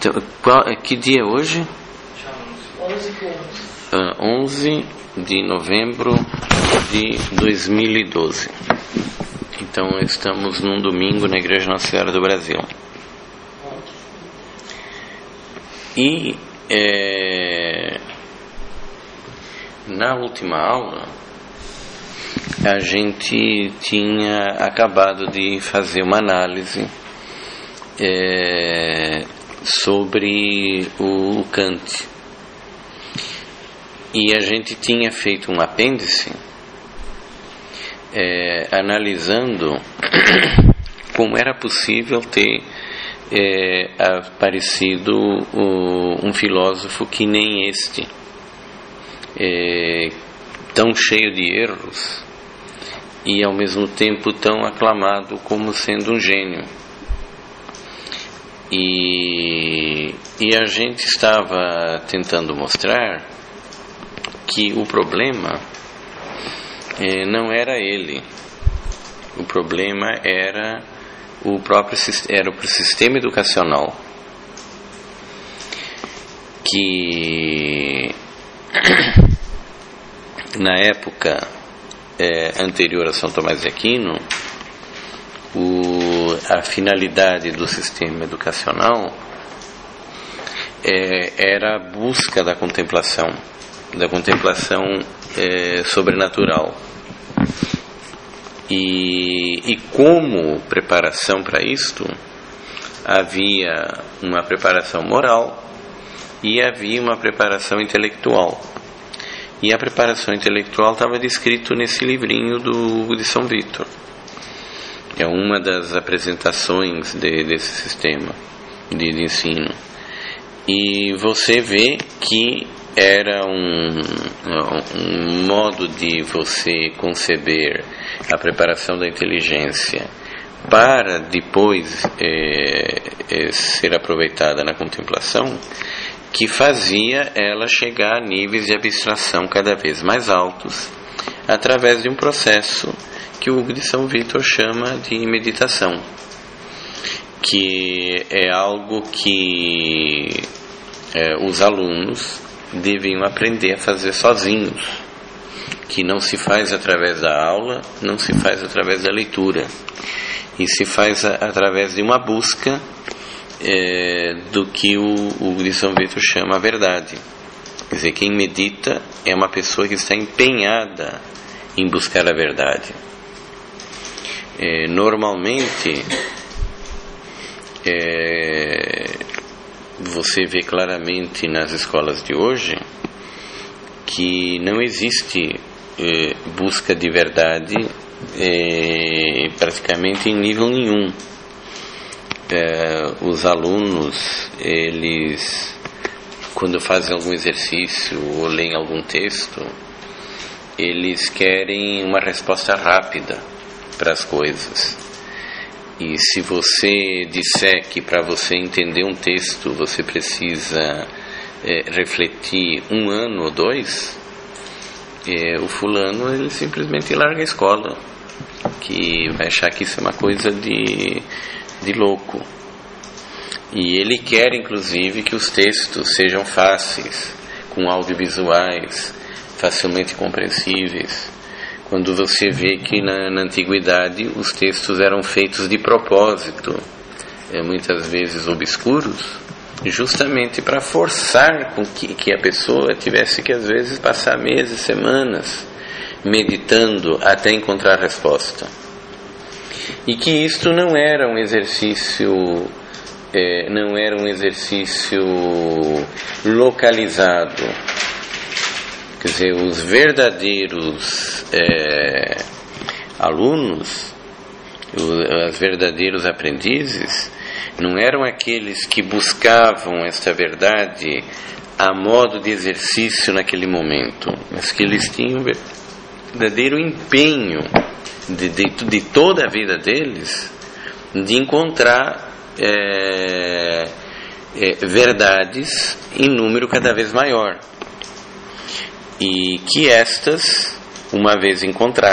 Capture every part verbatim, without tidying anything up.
Então, qual, que dia é hoje? Uh, onze de novembro de dois mil e doze. Então estamos num domingo na Igreja Nossa Senhora do Brasil. E é, na última aula a gente tinha acabado de fazer uma análise é, sobre o Kant. E a gente tinha feito um apêndice é, analisando como era possível ter é, aparecido o, um filósofo que nem este, é, tão cheio de erros e ao mesmo tempo tão aclamado como sendo um gênio. E, e a gente estava tentando mostrar que o problema eh, não era ele, o problema era o próprio era o sistema educacional, que na época eh, anterior a São Tomás de Aquino, o, a finalidade do sistema educacional eh, era a busca da contemplação da contemplação é, sobrenatural. E, e como preparação para isto, havia uma preparação moral e havia uma preparação intelectual. E a preparação intelectual estava descrito nesse livrinho do Hugo de São Vítor. É uma das apresentações de, desse sistema de, de ensino. E você vê que era um, um modo de você conceber a preparação da inteligência para depois é, é, ser aproveitada na contemplação, que fazia ela chegar a níveis de abstração cada vez mais altos através de um processo que o Hugo de São Vítor chama de meditação, que é algo que é, os alunos deviam aprender a fazer sozinhos, que não se faz através da aula, não se faz através da leitura, e se faz a, através de uma busca é, do que o, o de São Vítor chama a verdade. Quer dizer, quem medita é uma pessoa que está empenhada em buscar a verdade. É, normalmente é, você vê claramente nas escolas de hoje que não existe eh, busca de verdade eh, praticamente em nível nenhum. Eh, os alunos, eles, quando fazem algum exercício ou leem algum texto, eles querem uma resposta rápida para as coisas. E se você disser que para você entender um texto você precisa é, refletir um ano ou dois, é, o fulano ele simplesmente larga a escola, que vai achar que isso é uma coisa de, de louco. E ele quer inclusive que os textos sejam fáceis, com audiovisuais, facilmente compreensíveis. Quando você vê que na, na antiguidade os textos eram feitos de propósito, é, muitas vezes obscuros, justamente para forçar com que, que a pessoa tivesse que às vezes passar meses, semanas meditando até encontrar a resposta. E que isto não era um exercício, é, não era um exercício localizado. Quer dizer, os verdadeiros é, alunos, os, os verdadeiros aprendizes, não eram aqueles que buscavam esta verdade a modo de exercício naquele momento, mas que eles tinham verdadeiro empenho de, de, de toda a vida deles de encontrar é, é, verdades em número cada vez maior. E que estas, uma vez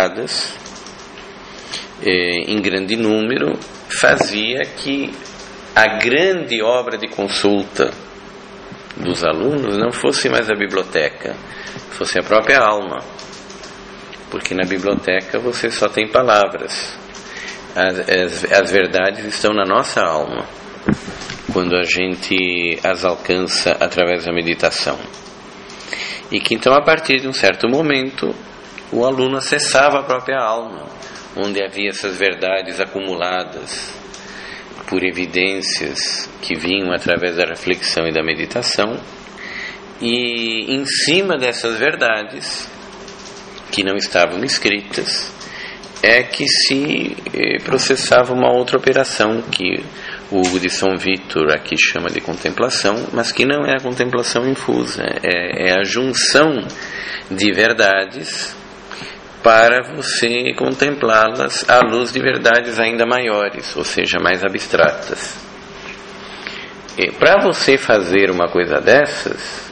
encontradas, eh, em grande número, fazia que a grande obra de consulta dos alunos não fosse mais a biblioteca, fosse a própria alma. Porque na biblioteca você só tem palavras. As, as, as verdades estão na nossa alma, quando a gente as alcança através da meditação. E que então, a partir de um certo momento, o aluno acessava a própria alma, onde havia essas verdades acumuladas por evidências que vinham através da reflexão e da meditação, e em cima dessas verdades, que não estavam escritas, é que se processava uma outra operação que o Hugo de São Vítor aqui chama de contemplação, mas que não é a contemplação infusa, é, é a junção de verdades para você contemplá-las à luz de verdades ainda maiores, ou seja, mais abstratas. Para você fazer uma coisa dessas,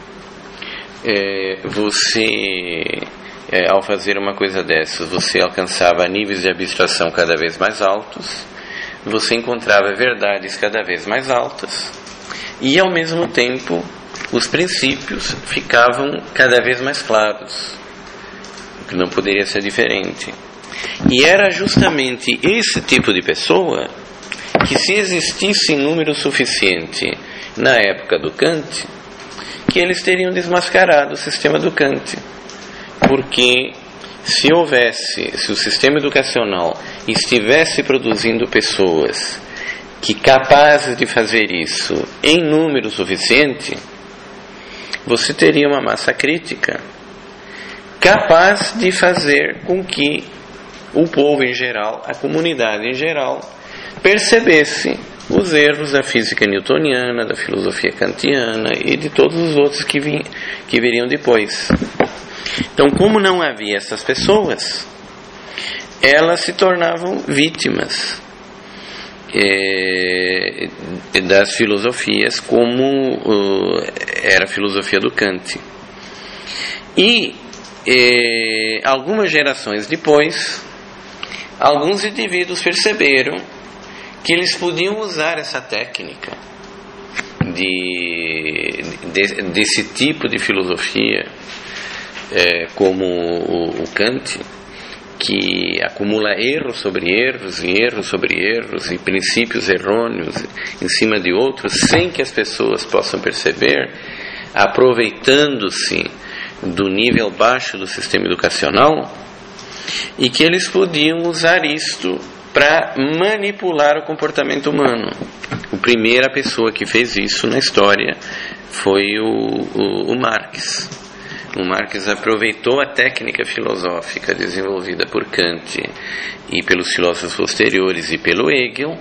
é, você... É, ao fazer uma coisa dessas, você alcançava níveis de abstração cada vez mais altos, você encontrava verdades cada vez mais altas, e ao mesmo tempo os princípios ficavam cada vez mais claros, o que não poderia ser diferente. E era justamente esse tipo de pessoa que, se existisse número suficiente na época do Kant, que eles teriam desmascarado o sistema do Kant. Porque se houvesse, se o sistema educacional estivesse produzindo pessoas que capazes de fazer isso em número suficiente, você teria uma massa crítica capaz de fazer com que o povo em geral, a comunidade em geral, percebesse os erros da física newtoniana, da filosofia kantiana e de todos os outros que, vim, que viriam depois. Então, como não havia essas pessoas, elas se tornavam vítimas é, das filosofias, como uh, era a filosofia do Kant. E é, algumas gerações depois, alguns indivíduos perceberam que eles podiam usar essa técnica de, de, desse tipo de filosofia, É, como o, o Kant, que acumula erros sobre erros e erros sobre erros e princípios errôneos em cima de outros, sem que as pessoas possam perceber, aproveitando-se do nível baixo do sistema educacional, e que eles podiam usar isto para manipular o comportamento humano. A primeira pessoa que fez isso na história foi o, o, o Marx. O Marx aproveitou a técnica filosófica desenvolvida por Kant e pelos filósofos posteriores e pelo Hegel,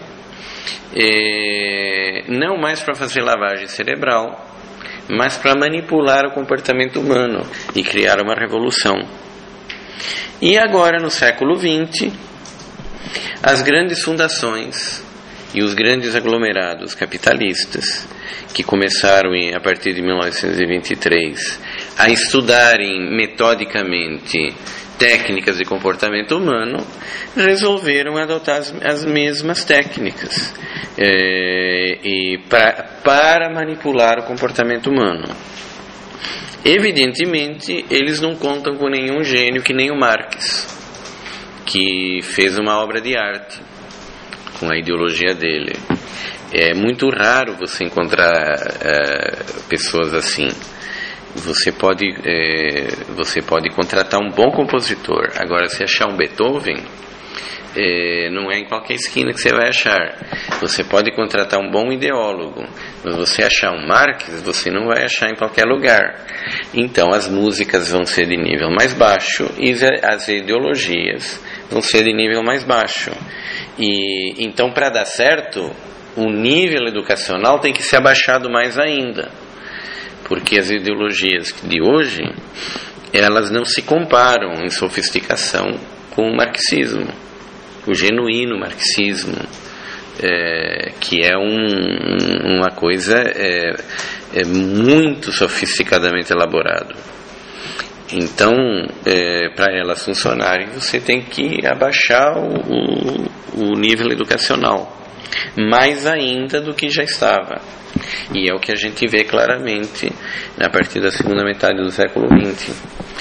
é, não mais para fazer lavagem cerebral, mas para manipular o comportamento humano e criar uma revolução. E agora, no século vinte, as grandes fundações e os grandes aglomerados capitalistas, que começaram em, a partir de mil novecentos e vinte e três a estudarem metodicamente técnicas de comportamento humano, resolveram adotar as, as mesmas técnicas é, e pra, para manipular o comportamento humano. Evidentemente, eles não contam com nenhum gênio que nem o Marx, que fez uma obra de arte com a ideologia dele. É muito raro você encontrar uh, pessoas assim. Você pode, é, você pode contratar um bom compositor. Agora, se achar um Beethoven, é, não é em qualquer esquina que você vai achar. Você pode contratar um bom ideólogo, mas você achar um Marx, você não vai achar em qualquer lugar. Então, as músicas vão ser de nível mais baixo e as ideologias vão ser de nível mais baixo. E então, para dar certo, o nível educacional tem que ser abaixado mais ainda. Porque as ideologias de hoje, elas não se comparam em sofisticação com o marxismo, o genuíno marxismo, é, que é um, uma coisa é, é muito sofisticadamente elaborado. Então, é, para elas funcionarem, você tem que abaixar o, o, o nível educacional. mais ainda do que já estava. E é o que a gente vê claramente a partir da segunda metade do século vinte.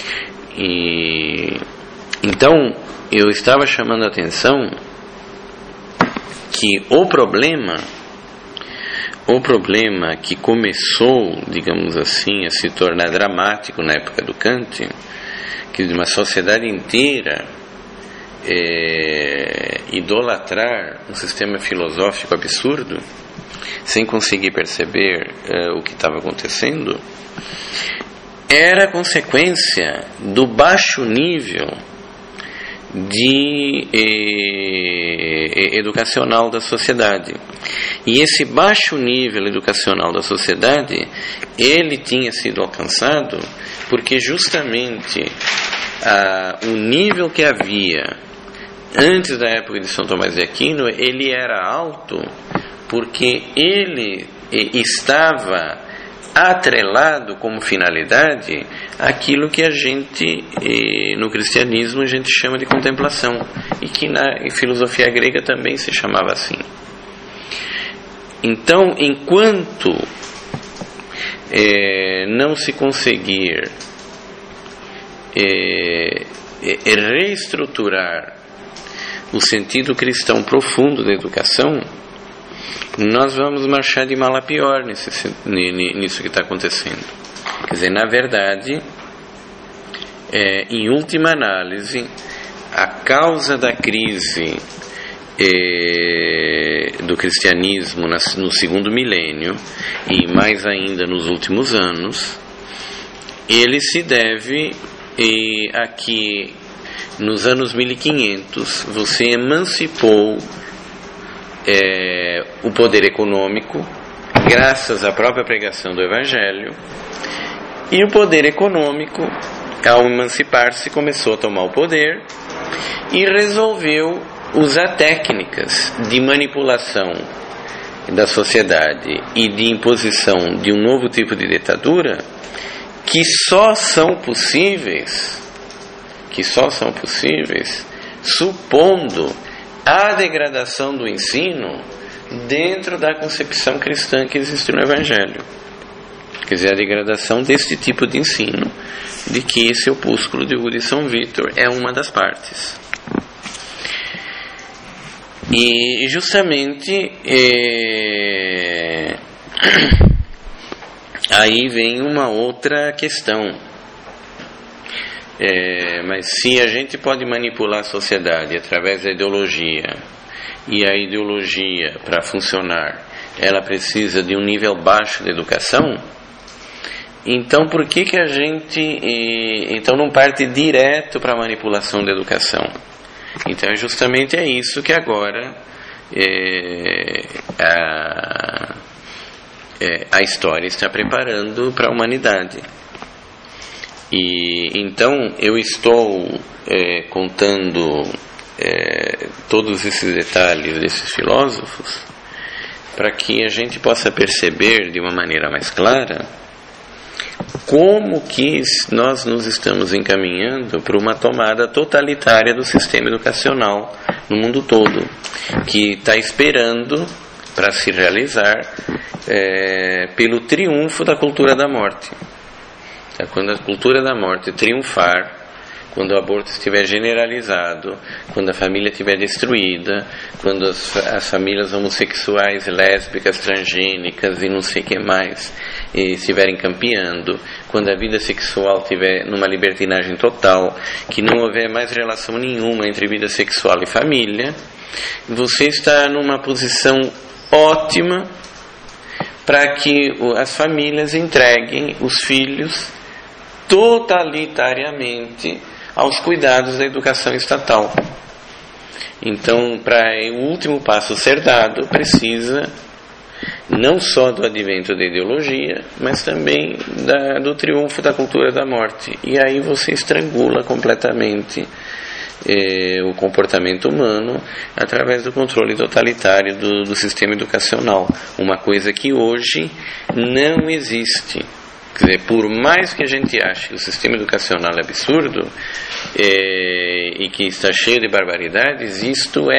E, então, eu estava chamando a atenção que o problema, o problema que começou, digamos assim, a se tornar dramático na época do Kant, que de uma sociedade inteira é, idolatrar um sistema filosófico absurdo, sem conseguir perceber é, o que estava acontecendo, era consequência do baixo nível de eh, educacional da sociedade. E esse baixo nível educacional da sociedade, ele tinha sido alcançado porque justamente ah, o nível que havia antes da época de São Tomás de Aquino, ele era alto porque ele eh, estava atrelado como finalidade aquilo que a gente eh, no cristianismo a gente chama de contemplação, e que na filosofia grega também se chamava assim. Então, enquanto eh, não se conseguir eh, eh, reestruturar o sentido cristão profundo da educação, nós vamos marchar de mal a pior nesse, nisso que está acontecendo. Quer dizer, na verdade, é, em última análise, a causa da crise é, do cristianismo na, no segundo milênio, e mais ainda nos últimos anos, ele se deve é, a que nos anos mil e quinhentos você emancipou É, o poder econômico, graças à própria pregação do Evangelho, e o poder econômico, ao emancipar-se, começou a tomar o poder e resolveu usar técnicas de manipulação da sociedade e de imposição de um novo tipo de ditadura que só são possíveis, que só são possíveis supondo a degradação do ensino dentro da concepção cristã que existe no Evangelho. Quer dizer, a degradação deste tipo de ensino, de que esse opúsculo de Hugo de São Vítor é uma das partes. E justamente é... aí vem uma outra questão. É, mas se a gente pode manipular a sociedade através da ideologia, e a ideologia, para funcionar, ela precisa de um nível baixo de educação, então por que que a gente e, então não parte direto para a manipulação da educação? Então justamente é isso que agora é, a, é, a história está preparando para a humanidade. E então eu estou é, contando é, todos esses detalhes desses filósofos para que a gente possa perceber de uma maneira mais clara como que nós nos estamos encaminhando para uma tomada totalitária do sistema educacional no mundo todo, que está esperando para se realizar é, pelo triunfo da cultura da morte. Quando a cultura da morte triunfar, quando o aborto estiver generalizado, quando a família estiver destruída, quando as, as famílias homossexuais, lésbicas, transgênicas e não sei o que mais estiverem campeando, quando a vida sexual estiver numa libertinagem total, que não houver mais relação nenhuma entre vida sexual e família, você está numa posição ótima para que as famílias entreguem os filhos totalitariamente aos cuidados da educação estatal. Então, para o último passo ser dado, precisa não só do advento da ideologia, mas também da, do triunfo da cultura da morte. E aí você estrangula completamente eh, o comportamento humano através do controle totalitário do, do sistema educacional. Uma coisa que hoje não existe. Quer dizer, por mais que a gente ache que o sistema educacional é absurdo é, e que está cheio de barbaridades, isto é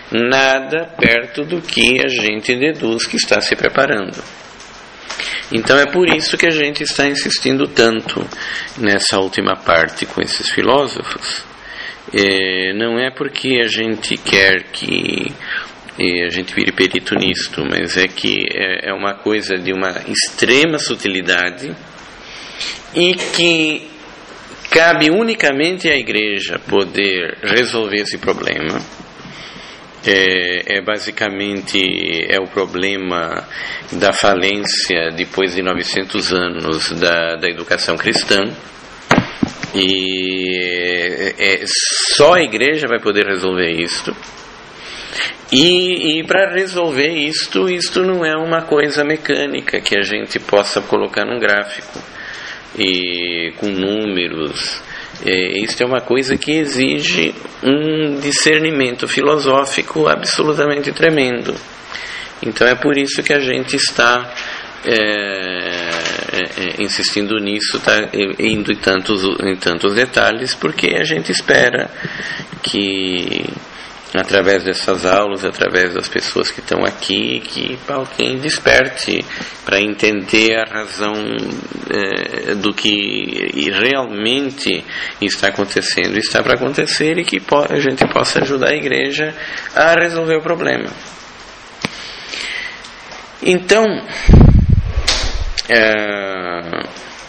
nada perto do que a gente deduz que está se preparando. Então é por isso que a gente está insistindo tanto nessa última parte com esses filósofos. É, não é porque a gente quer que é, a gente vire perito nisto, mas é que é, é uma coisa de uma extrema sutilidade e que cabe unicamente à Igreja poder resolver esse problema. É, é basicamente é o problema da falência depois de novecentos anos da, da educação cristã, e é, é, só a Igreja vai poder resolver isto. E, e para resolver isto, isto não é uma coisa mecânica que a gente possa colocar num gráfico e com números. É, isto é uma coisa que exige um discernimento filosófico absolutamente tremendo. Então é por isso que a gente está é, é, insistindo nisso, tá, indo em tantos, em tantos detalhes, porque a gente espera que através dessas aulas, através das pessoas que estão aqui, que alguém desperte para entender a razão é, do que realmente está acontecendo, está para acontecer, e que a gente possa ajudar a Igreja a resolver o problema. Então, é,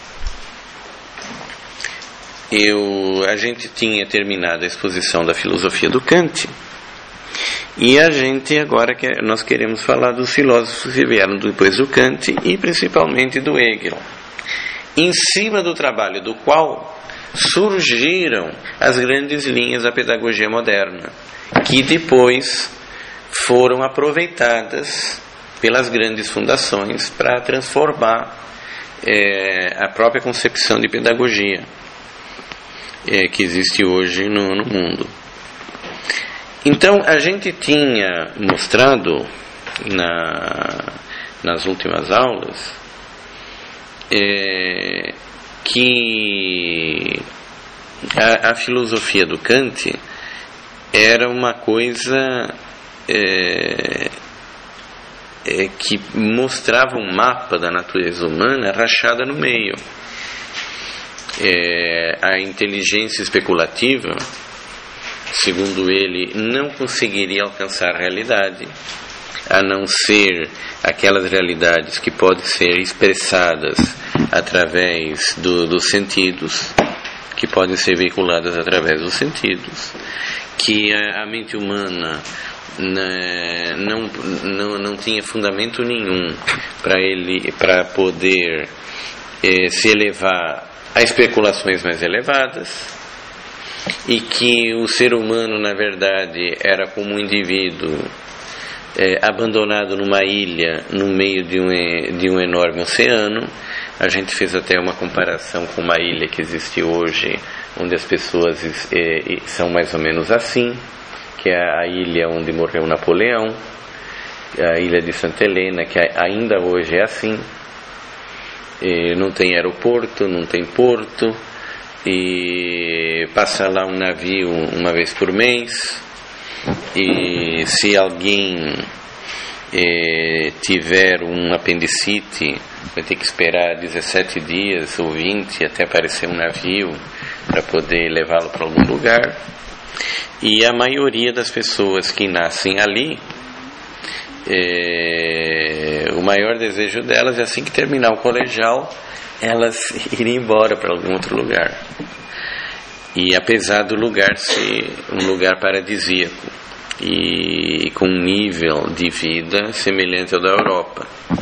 eu, a gente tinha terminado a exposição da filosofia do Kant, e a gente agora quer, nós queremos falar dos filósofos que vieram depois do Kant, e principalmente do Hegel, em cima do trabalho do qual surgiram as grandes linhas da pedagogia moderna, que depois foram aproveitadas pelas grandes fundações para transformar é, a própria concepção de pedagogia é, que existe hoje no, no mundo. Então, a gente tinha mostrado na, nas últimas aulas é, que a, a filosofia do Kant era uma coisa é, é, que mostrava um mapa da natureza humana rachada no meio. É, a inteligência especulativa, segundo ele, não conseguiria alcançar a realidade, a não ser aquelas realidades que podem ser expressadas através do, dos sentidos, que podem ser veiculadas através dos sentidos, que a, a mente humana né, não, não, não tinha fundamento nenhum para ele, para poder eh, se elevar a especulações mais elevadas, e que o ser humano, na verdade, era como um indivíduo é, abandonado numa ilha no meio de um, de um enorme oceano. A gente fez até uma comparação com uma ilha que existe hoje, onde as pessoas é, são mais ou menos assim, que é a ilha onde morreu Napoleão, a ilha de Santa Helena, que ainda hoje é assim. É, não tem aeroporto, não tem porto, e passa lá um navio uma vez por mês, e se alguém eh, tiver um apendicite, vai ter que esperar dezessete dias ou vinte até aparecer um navio para poder levá-lo para algum lugar. E a maioria das pessoas que nascem ali, eh, o maior desejo delas é, assim que terminar o colegial, elas irem embora para algum outro lugar. E apesar do lugar ser um lugar paradisíaco e com um nível de vida semelhante ao da Europa.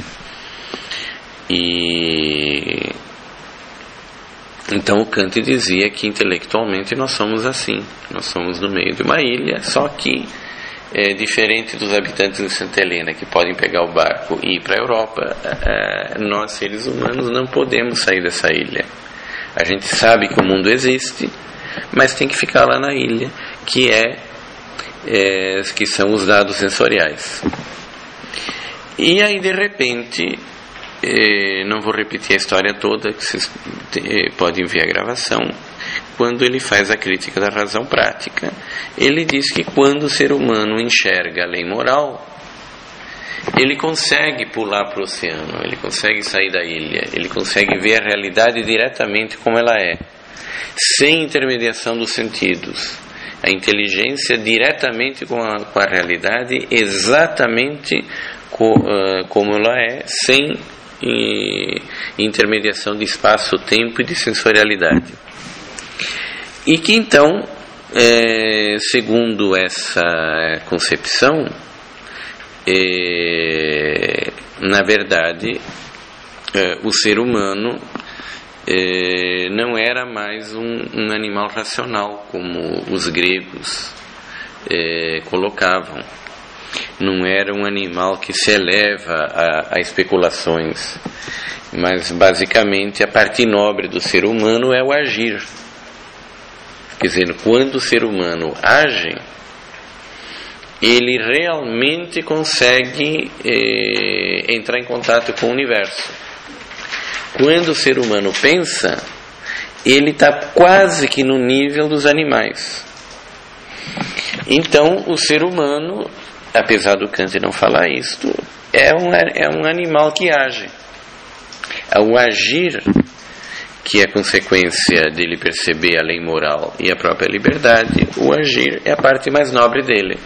E então o Kant dizia que intelectualmente nós somos assim, nós somos no meio de uma ilha, só que é diferente dos habitantes de Santa Helena, que podem pegar o barco e ir para a Europa. É, nós, seres humanos, não podemos sair dessa ilha. A gente sabe que o mundo existe, mas tem que ficar lá na ilha, que é, é que são os dados sensoriais. E aí, de repente, é, não vou repetir a história toda, que vocês é, podem ver a gravação, quando ele faz a crítica da razão prática, ele diz que quando o ser humano enxerga a lei moral, ele consegue pular para o oceano, ele consegue sair da ilha, ele consegue ver a realidade diretamente como ela é, sem intermediação dos sentidos. A inteligência diretamente com a, com a realidade, exatamente co, uh, como ela é, sem uh, intermediação de espaço, tempo e de sensorialidade. E que então, é, segundo essa concepção, é, na verdade, é, o ser humano é, não era mais um, um animal racional, como os gregos é, colocavam. Não era um animal que se eleva a, a especulações, mas basicamente a parte nobre do ser humano é o agir. Quer dizer, quando o ser humano age, ele realmente consegue eh, entrar em contato com o universo. Quando o ser humano pensa, ele está quase que no nível dos animais. Então, o ser humano, apesar do Kant não falar isto, é um, é um animal que age. O agir, que é consequência dele perceber a lei moral e a própria liberdade, o agir é a parte mais nobre dele.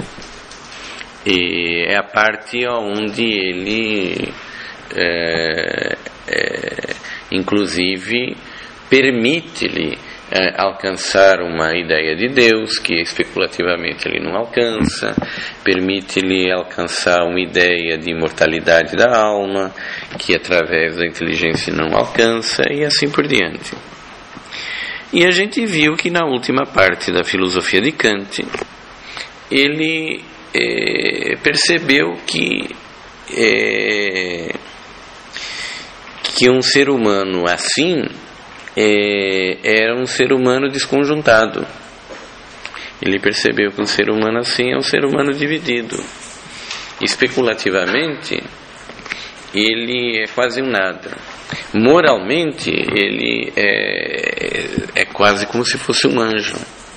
E é a parte onde ele, é, é, inclusive, permite-lhe é, alcançar uma ideia de Deus que especulativamente ele não alcança, permite-lhe alcançar uma ideia de imortalidade da alma que através da inteligência não alcança, e assim por diante. E a gente viu que na última parte da filosofia de Kant, ele é, percebeu que é, que um ser humano assim é, era um ser humano desconjuntado. Ele percebeu que um ser humano assim é um ser humano dividido. Especulativamente, ele é quase um nada. Moralmente, ele é, é quase como se fosse um anjo.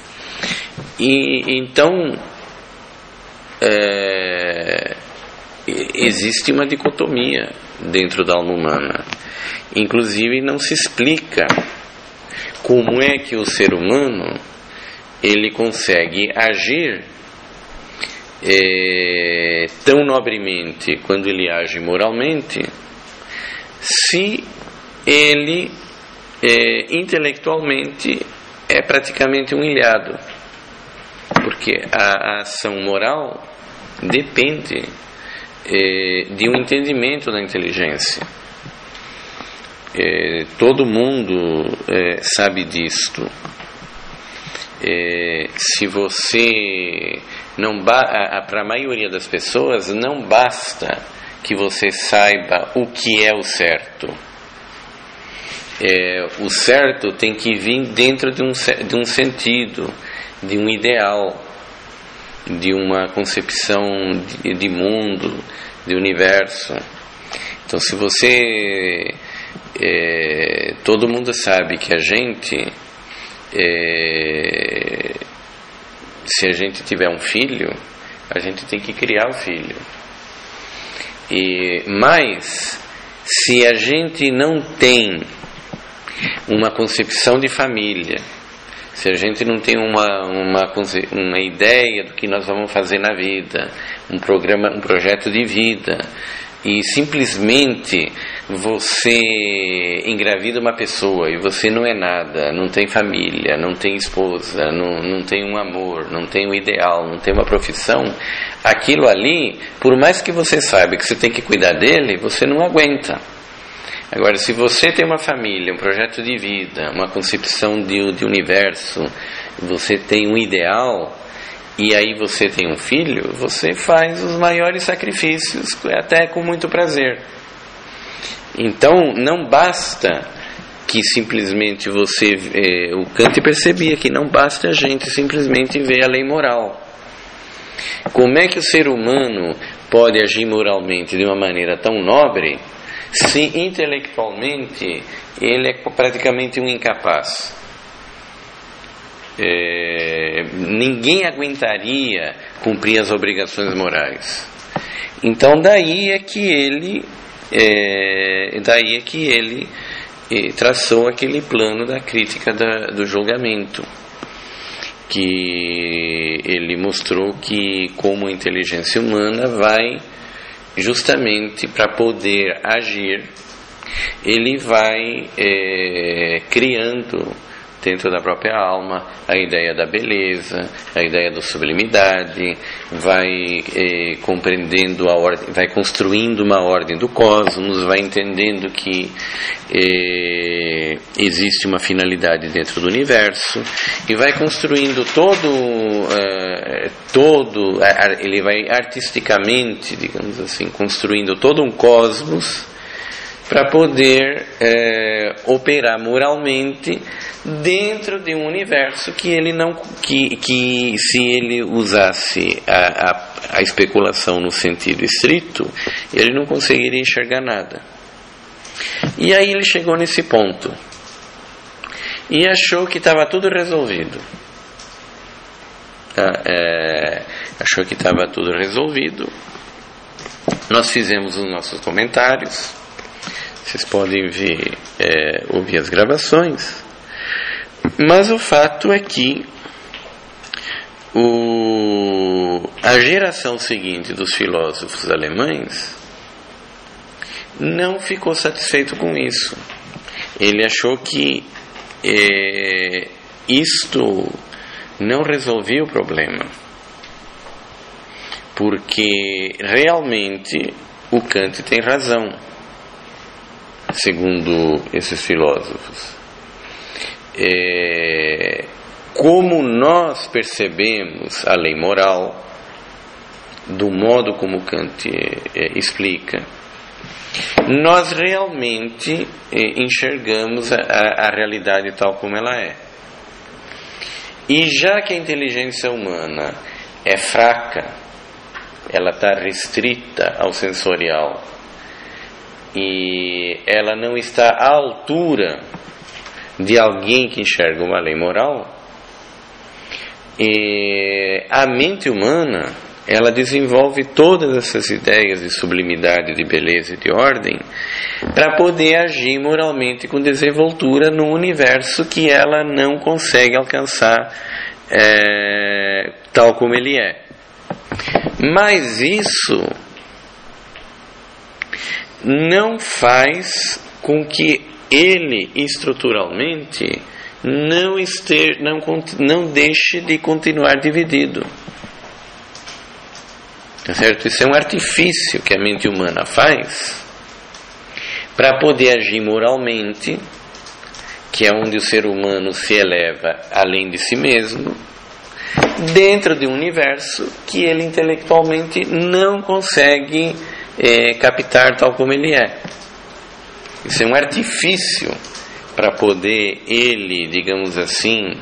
E então é, existe uma dicotomia dentro da alma humana. Inclusive não se explica como é que o ser humano ele consegue agir é, tão nobremente quando ele age moralmente, se ele é, intelectualmente é praticamente um ilhado, porque a, a ação moral depende é, de um entendimento da inteligência. É, todo mundo é, sabe disto. É, se você não ba- para a maioria das pessoas não basta que você saiba o que é o certo. É, o certo tem que vir dentro de um, de um sentido, de um ideal, de uma concepção de, de mundo, de universo. Então, se você é, todo mundo sabe que a gente é, se a gente tiver um filho, a gente tem que criar o filho. E, mas, se a gente não tem uma concepção de família, se a gente não tem uma, uma, uma ideia do que nós vamos fazer na vida, um programa, um projeto de vida, e simplesmente você engravida uma pessoa e você não é nada, não tem família, não tem esposa, não, não tem um amor, não tem um ideal, não tem uma profissão, aquilo ali, por mais que você saiba que você tem que cuidar dele, você não aguenta. Agora, se você tem uma família, um projeto de vida, uma concepção de, de universo, você tem um ideal, e aí você tem um filho, você faz os maiores sacrifícios, até com muito prazer. Então, não basta que simplesmente você... Eh, o Kant percebia que não basta a gente simplesmente ver a lei moral. Como é que o ser humano pode agir moralmente de uma maneira tão nobre se intelectualmente ele é praticamente um incapaz? é, ninguém aguentaria cumprir as obrigações morais. Então daí é que ele é, daí é que ele é, traçou aquele plano da crítica da, do julgamento, que ele mostrou que como a inteligência humana vai justamente para poder agir, ele vai é, criando dentro da própria alma a ideia da beleza, a ideia da sublimidade, vai eh, compreendendo a ordem, vai construindo uma ordem do cosmos, vai entendendo que eh, existe uma finalidade dentro do universo, e vai construindo todo, eh, todo, ele vai artisticamente, digamos assim, construindo todo um cosmos para poder é, operar moralmente dentro de um universo que ele não que, que se ele usasse a, a, a especulação no sentido estrito, ele não conseguiria enxergar nada. E aí ele chegou nesse ponto e achou que estava tudo resolvido. Tá? É, achou que estava tudo resolvido. Nós fizemos os nossos comentários. Vocês podem ver, é, ouvir as gravações, mas o fato é que o, a geração seguinte dos filósofos alemães não ficou satisfeito com isso. Ele achou que é, isto não resolvia o problema, porque realmente o Kant tem razão. Segundo esses filósofos, é, como nós percebemos a lei moral, do modo como Kant é, explica, nós realmente é, enxergamos a, a, a realidade tal como ela é. E já que a inteligência humana é fraca, ela está restrita ao sensorial, e ela não está à altura de alguém que enxerga uma lei moral, e a mente humana, ela desenvolve todas essas ideias de sublimidade, de beleza e de ordem para poder agir moralmente com desenvoltura no universo que ela não consegue alcançar é, tal como ele é. Mas isso não faz com que ele estruturalmente não, esteja, não, não deixe de continuar dividido. Tá certo? Isso é um artifício que a mente humana faz para poder agir moralmente, que é onde o ser humano se eleva além de si mesmo, dentro de um universo que ele intelectualmente não consegue É, captar tal como ele é. Isso é um artifício para poder ele, digamos assim,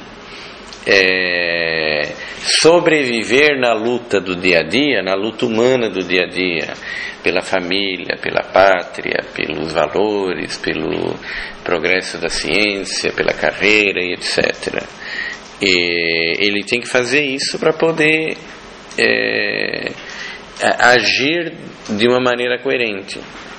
é, sobreviver na luta do dia a dia, na luta humana do dia a dia, pela família, pela pátria, pelos valores, pelo progresso da ciência, pela carreira e etcétera. E ele tem que fazer isso para poder é, agir de uma maneira coerente.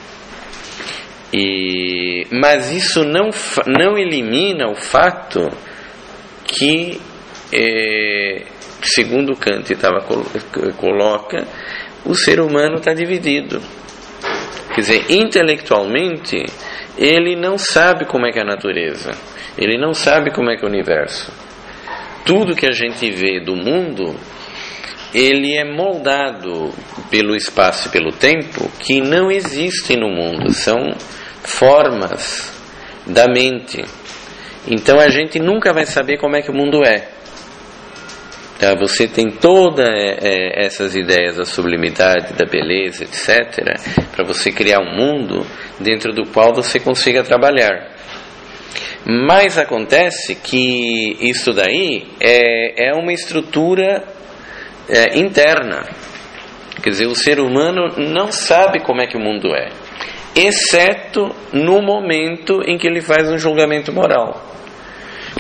E, mas isso não, não elimina o fato que, é, segundo Kant tava, coloca, o ser humano está dividido. Quer dizer, intelectualmente, ele não sabe como é que é a natureza, ele não sabe como é que é o universo. Tudo que a gente vê do mundo, ele é moldado pelo espaço e pelo tempo que não existem no mundo, são formas da mente. Então a gente nunca vai saber como é que o mundo é. Tá? Você tem todas é, essas ideias da sublimidade, da beleza, etcétera, para você criar um mundo dentro do qual você consiga trabalhar. Mas acontece que isso daí é, é uma estrutura É, interna. Quer dizer, o ser humano não sabe como é que o mundo é, exceto no momento em que ele faz um julgamento moral.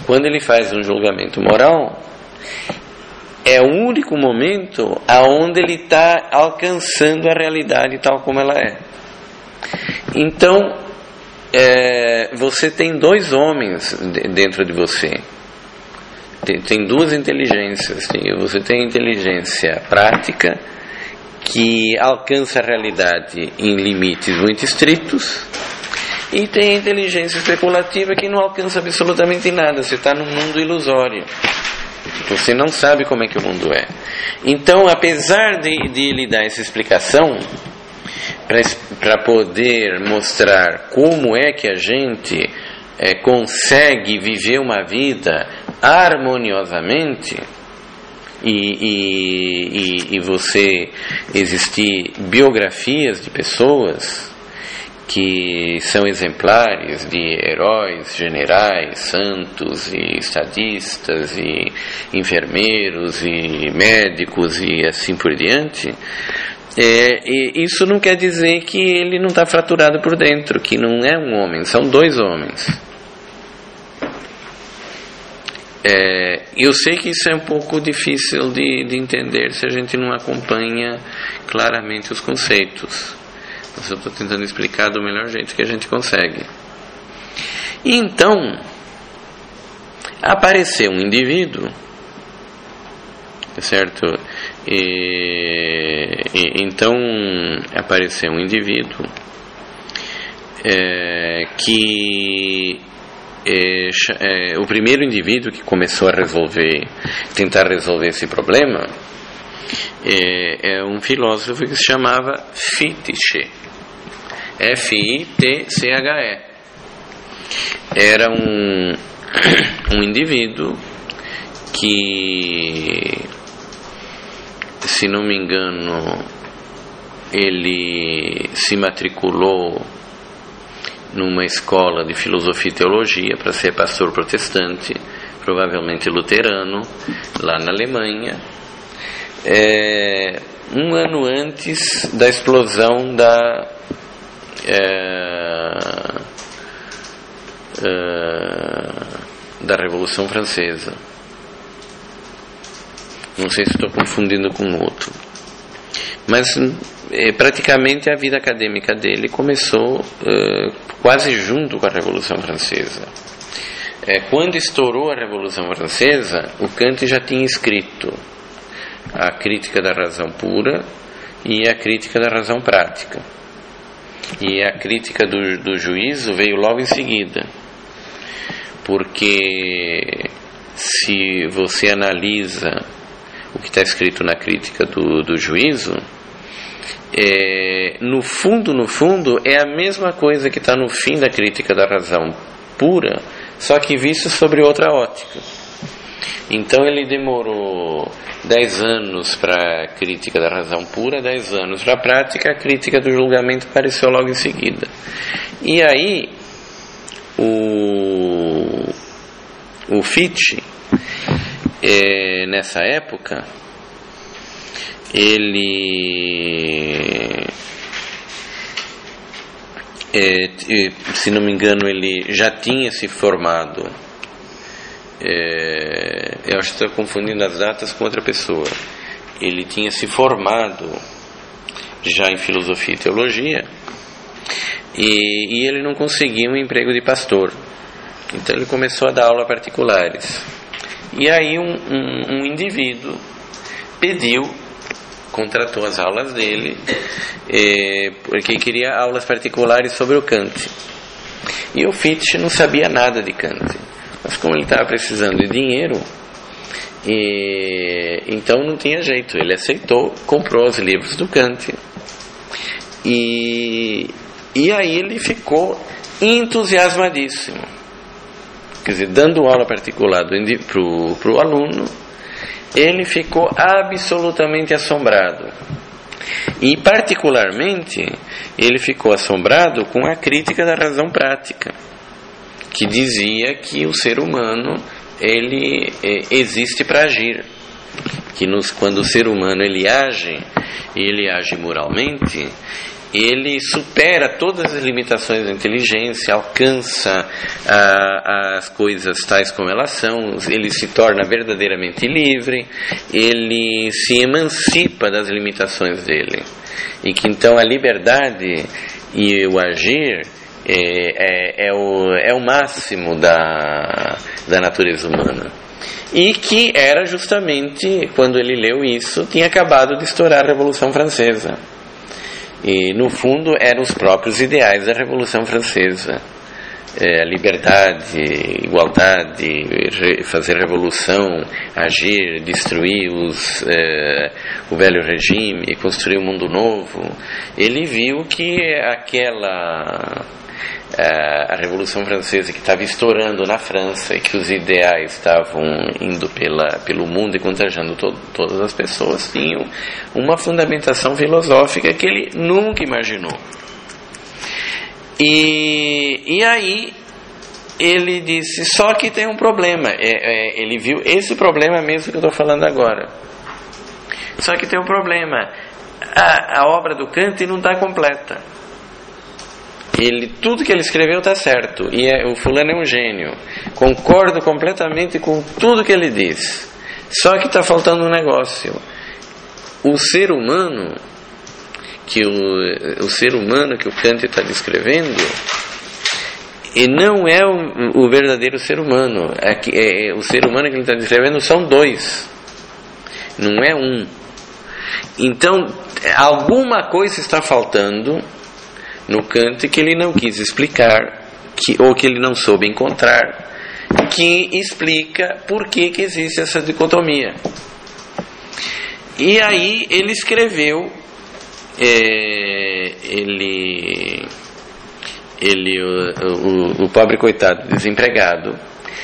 quando ele faz um julgamento moral, é o único momento aonde ele está alcançando a realidade tal como ela é. Então, é, você tem dois homens dentro de você. Tem, tem duas inteligências. Você tem a inteligência prática, que alcança a realidade em limites muito estritos, e tem a inteligência especulativa, que não alcança absolutamente nada. Você está num mundo ilusório. Você não sabe como é que o mundo é. Então, apesar de, de ele dar essa explicação, para poder mostrar como é que a gente é, consegue viver uma vida harmoniosamente, e, e, e, e você existir biografias de pessoas que são exemplares, de heróis, generais, santos e estadistas e enfermeiros e médicos e assim por diante, é, e isso não quer dizer que ele não está fraturado por dentro, que não é um homem, são dois homens. É, eu sei que isso é um pouco difícil de, de entender se a gente não acompanha claramente os conceitos. Mas eu estou tentando explicar do melhor jeito que a gente consegue. E então, apareceu um indivíduo, certo? E, e, então, apareceu um indivíduo é, que é, é, o primeiro indivíduo que começou a resolver, tentar resolver esse problema, é, é um filósofo que se chamava Fichte, F I T C H E. Era um, um indivíduo que, se não me engano, ele se matriculou numa escola de filosofia e teologia para ser pastor protestante, provavelmente luterano, lá na Alemanha, é, um ano antes da explosão da é, é, da Revolução Francesa. Não sei se estou confundindo com outro, mas é, praticamente a vida acadêmica dele começou é, quase junto com a Revolução Francesa. É, quando estourou a Revolução Francesa, o Kant já tinha escrito a Crítica da Razão Pura e a Crítica da Razão Prática. E a Crítica do, do Juízo veio logo em seguida, porque se você analisa o que está escrito na Crítica do, do Juízo, é, no fundo, no fundo, é a mesma coisa que está no fim da Crítica da Razão Pura, só que visto sobre outra ótica. Então ele demorou dez anos para a Crítica da Razão Pura, dez anos para a prática, a Crítica do Julgamento apareceu logo em seguida. E aí o, o Fichte, é, nessa época, ele, é, se não me engano, ele já tinha se formado. É, eu acho que estou confundindo as datas com outra pessoa. Ele tinha se formado já em filosofia e teologia, e, e ele não conseguia um emprego de pastor. Então ele começou a dar aulas particulares. E aí um, um, um indivíduo pediu, contratou as aulas dele, é, porque queria aulas particulares sobre o Kant. E o Fichte não sabia nada de Kant. Mas como ele estava precisando de dinheiro, e, então não tinha jeito. Ele aceitou, comprou os livros do Kant. E, e aí ele ficou entusiasmadíssimo. Quer dizer, dando aula particular para o aluno, ele ficou absolutamente assombrado. E particularmente, ele ficou assombrado com a Crítica da Razão Prática, que dizia que o ser humano ele é, existe para agir, que nos, quando o ser humano ele age, ele age moralmente, ele supera todas as limitações da inteligência, alcança ah, as coisas tais como elas são, ele se torna verdadeiramente livre, ele se emancipa das limitações dele. E que então a liberdade e o agir é, é, é, o, é o máximo da, da natureza humana. E que era justamente, quando ele leu isso, tinha acabado de estourar a Revolução Francesa. E, no fundo, eram os próprios ideais da Revolução Francesa. É, a liberdade, igualdade, re, fazer revolução, agir, destruir os, é, o velho regime, construir um mundo novo. Ele viu que aquela... a Revolução Francesa que estava estourando na França e que os ideais estavam indo pela, pelo mundo e contagiando to, todas as pessoas, tinham uma fundamentação filosófica que ele nunca imaginou. E, e aí ele disse, só que tem um problema. É, é, ele viu esse problema mesmo que eu estou falando agora. Só que tem um problema. A, a obra do Kant não está completa. Ele, tudo que ele escreveu está certo, e é, o fulano é um gênio, concordo completamente com tudo que ele diz, só que está faltando um negócio. O ser humano que o, o ser humano que o Kant está descrevendo, e não é o, o verdadeiro ser humano. É, é, o ser humano que ele está descrevendo são dois, não é um. Então alguma coisa está faltando no Kant que ele não quis explicar, que, ou que ele não soube encontrar, que explica por que, que existe essa dicotomia. E aí ele escreveu, é, ele, ele o, o, o pobre coitado desempregado,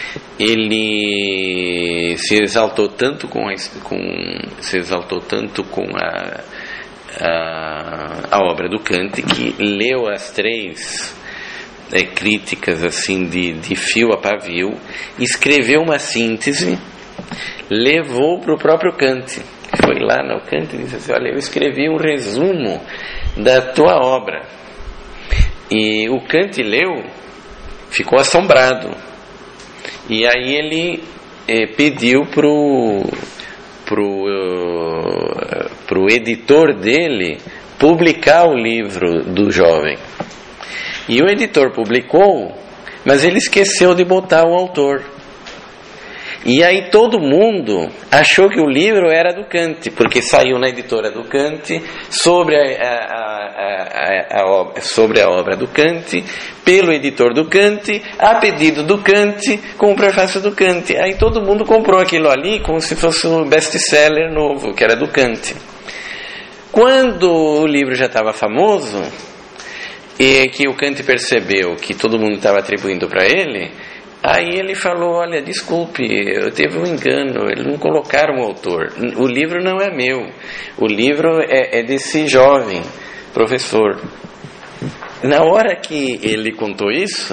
ele se exaltou tanto com a, com, se exaltou tanto com a A, a obra do Kant, que leu as três é, críticas assim de, de fio a pavio, escreveu uma síntese, levou para o próprio Kant, foi lá no Kant e disse assim, olha, eu escrevi um resumo da tua obra. E o Kant leu, ficou assombrado, e aí ele é, pediu para o pro, uh, pro editor dele publicar o livro do jovem. E o editor publicou, mas ele esqueceu de botar o autor. E aí todo mundo achou que o livro era do Kant, porque saiu na editora do Kant, sobre a, a, a, a, a, sobre a obra do Kant, pelo editor do Kant, a pedido do Kant, com o prefácio do Kant. Aí todo mundo comprou aquilo ali como se fosse um best-seller novo, que era do Kant. Quando o livro já estava famoso, e que o Kant percebeu que todo mundo estava atribuindo para ele, aí ele falou, olha, desculpe, eu teve um engano, eles não colocaram o autor, o livro não é meu, o livro é, é desse jovem professor. Na hora que ele contou isso,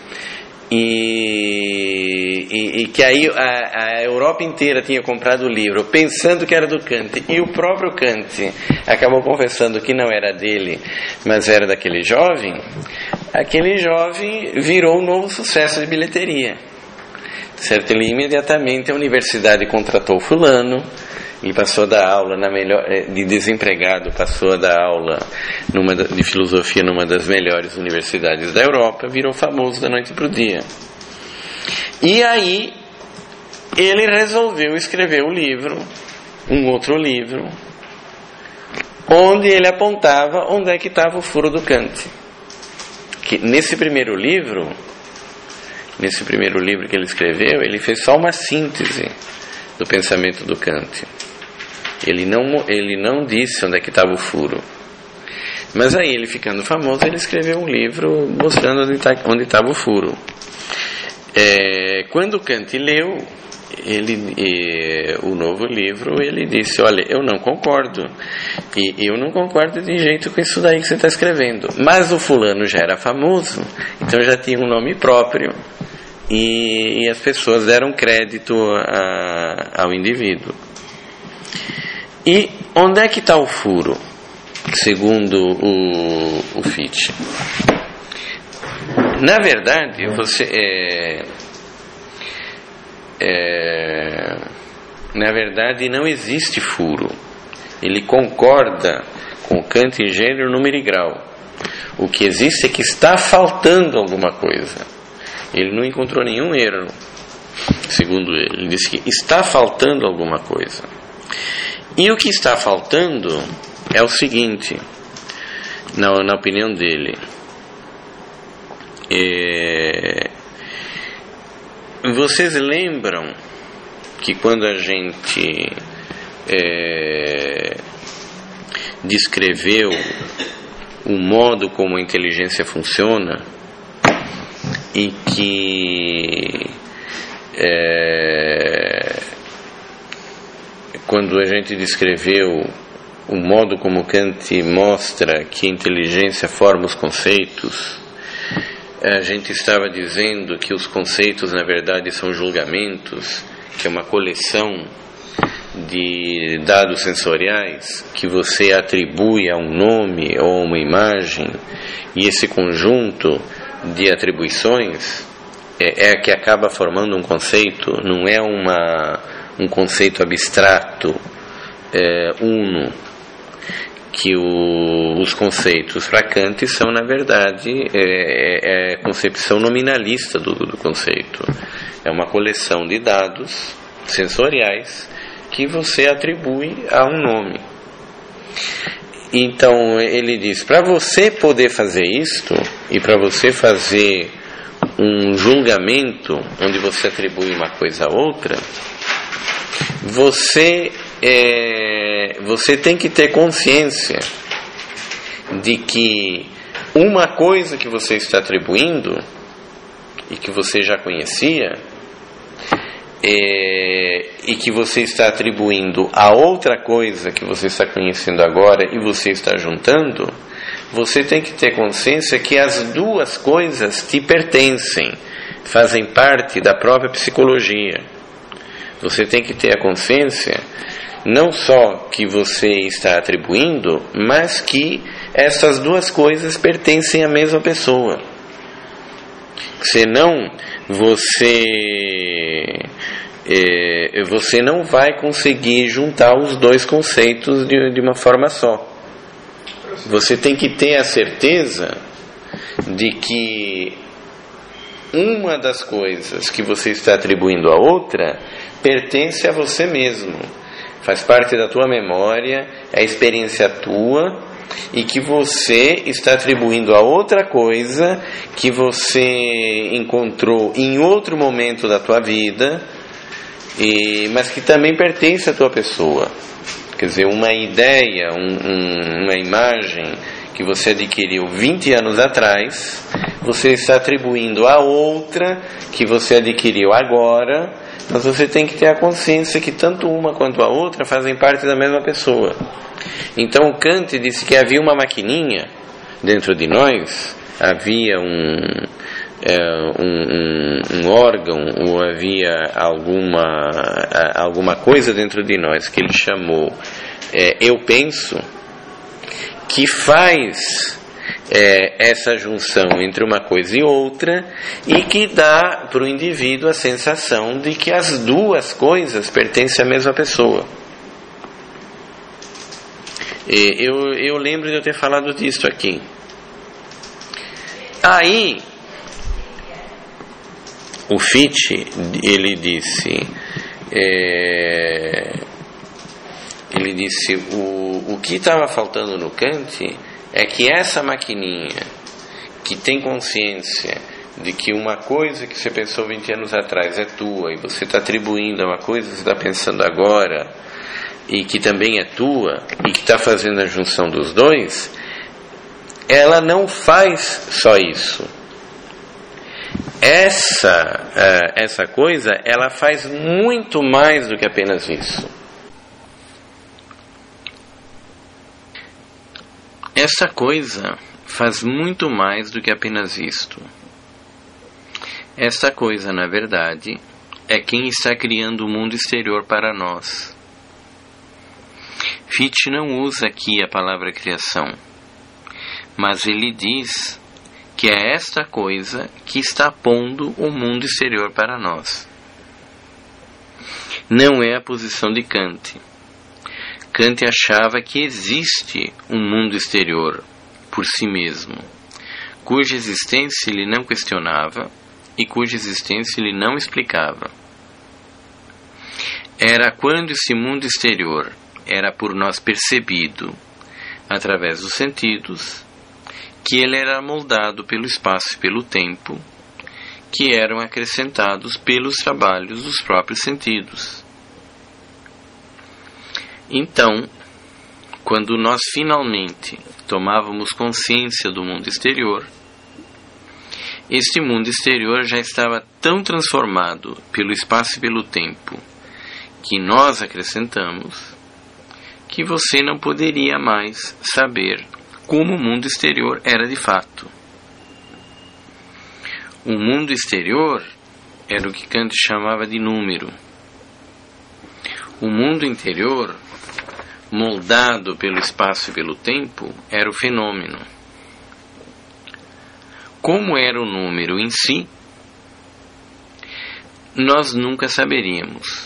e, e, e que aí a, a Europa inteira tinha comprado o livro pensando que era do Kant, e o próprio Kant acabou confessando que não era dele, mas era daquele jovem, aquele jovem virou um novo sucesso de bilheteria. Certo? Ele imediatamente, a universidade contratou fulano, ele passou a dar aula na melhor, de desempregado, passou a dar aula numa, de filosofia numa das melhores universidades da Europa, virou famoso da noite para o dia. E aí ele resolveu escrever um livro, um outro livro, onde ele apontava onde é que estava o furo do Kant. Que nesse primeiro livro, nesse primeiro livro que ele escreveu, ele fez só uma síntese do pensamento do Kant. Ele não, ele não disse onde é que estava o furo. Mas aí, ele ficando famoso, ele escreveu um livro mostrando onde estava o furo. É, quando Kant leu ele, e, o novo livro, ele disse, olha, eu não concordo. E eu não concordo de jeito com isso daí que você está escrevendo. Mas o fulano já era famoso, então já tinha um nome próprio. E, e as pessoas deram crédito a, ao indivíduo. E onde é que está o furo? segundo o, o Fichte. Na verdade, você é, é, na verdade não existe furo. Ele concorda com Kant em gênero, número e grau. O que existe é que está faltando alguma coisa. Ele não encontrou nenhum erro, segundo ele. Ele disse que está faltando alguma coisa. E o que está faltando é o seguinte, na, na opinião dele. É, vocês lembram que quando a gente é, descreveu o modo como a inteligência funciona e que é, quando a gente descreveu o modo como Kant mostra que a inteligência forma os conceitos, a gente estava dizendo que os conceitos na verdade são julgamentos, que é uma coleção de dados sensoriais que você atribui a um nome ou a uma imagem, e esse conjunto de atribuições é, é que acaba formando um conceito, não é uma, um conceito abstrato, é, uno, que o, os conceitos para Kant são na verdade é, é, é concepção nominalista do, do conceito, é uma coleção de dados sensoriais que você atribui a um nome. Então ele diz, para você poder fazer isto e para você fazer um julgamento onde você atribui uma coisa a outra, você é, você tem que ter consciência de que uma coisa que você está atribuindo e que você já conhecia É, e que você está atribuindo a outra coisa que você está conhecendo agora e você está juntando, você tem que ter consciência que as duas coisas te pertencem, fazem parte da própria psicologia. Você tem que ter a consciência não só que você está atribuindo, mas que essas duas coisas pertencem à mesma pessoa. Senão você é, você não vai conseguir juntar os dois conceitos de, de uma forma só. Você tem que ter a certeza de que uma das coisas que você está atribuindo à outra pertence a você mesmo, faz parte da tua memória, é experiência tua, e que você está atribuindo a outra coisa que você encontrou em outro momento da tua vida, e, mas que também pertence à tua pessoa. Quer dizer, uma ideia, um, um, uma imagem que você adquiriu vinte anos atrás, você está atribuindo a outra que você adquiriu agora, mas você tem que ter a consciência que tanto uma quanto a outra fazem parte da mesma pessoa. Então Kant disse que havia uma maquininha dentro de nós, havia um, é, um, um, um órgão, ou havia alguma, alguma coisa dentro de nós que ele chamou é, eu penso, que faz é, essa junção entre uma coisa e outra, e que dá para o indivíduo a sensação de que as duas coisas pertencem à mesma pessoa. Eu, eu lembro de eu ter falado disso aqui. Aí o Fichte, ele disse é, ele disse o, o que estava faltando no Kant é que essa maquininha que tem consciência de que uma coisa que você pensou vinte anos atrás é tua, e você está atribuindo a uma coisa que você está pensando agora e que também é tua, e que está fazendo a junção dos dois, ela não faz só isso. Essa, uh, essa coisa, ela faz muito mais do que apenas isso. Essa coisa faz muito mais do que apenas isto. Essa coisa, na verdade, é quem está criando o mundo exterior para nós. Fichte não usa aqui a palavra criação, mas ele diz que é esta coisa que está pondo o mundo exterior para nós. Não é a posição de Kant. Kant achava que existe um mundo exterior por si mesmo, cuja existência ele não questionava e cuja existência ele não explicava. Era quando esse mundo exterior era por nós percebido através dos sentidos, que ele era moldado pelo espaço e pelo tempo, que eram acrescentados pelos trabalhos dos próprios sentidos. Então, quando nós finalmente tomávamos consciência do mundo exterior, este mundo exterior já estava tão transformado pelo espaço e pelo tempo que nós acrescentamos, que você não poderia mais saber como o mundo exterior era de fato. O mundo exterior era o que Kant chamava de número. O mundo interior, moldado pelo espaço e pelo tempo, era o fenômeno. Como era o número em si, nós nunca saberíamos.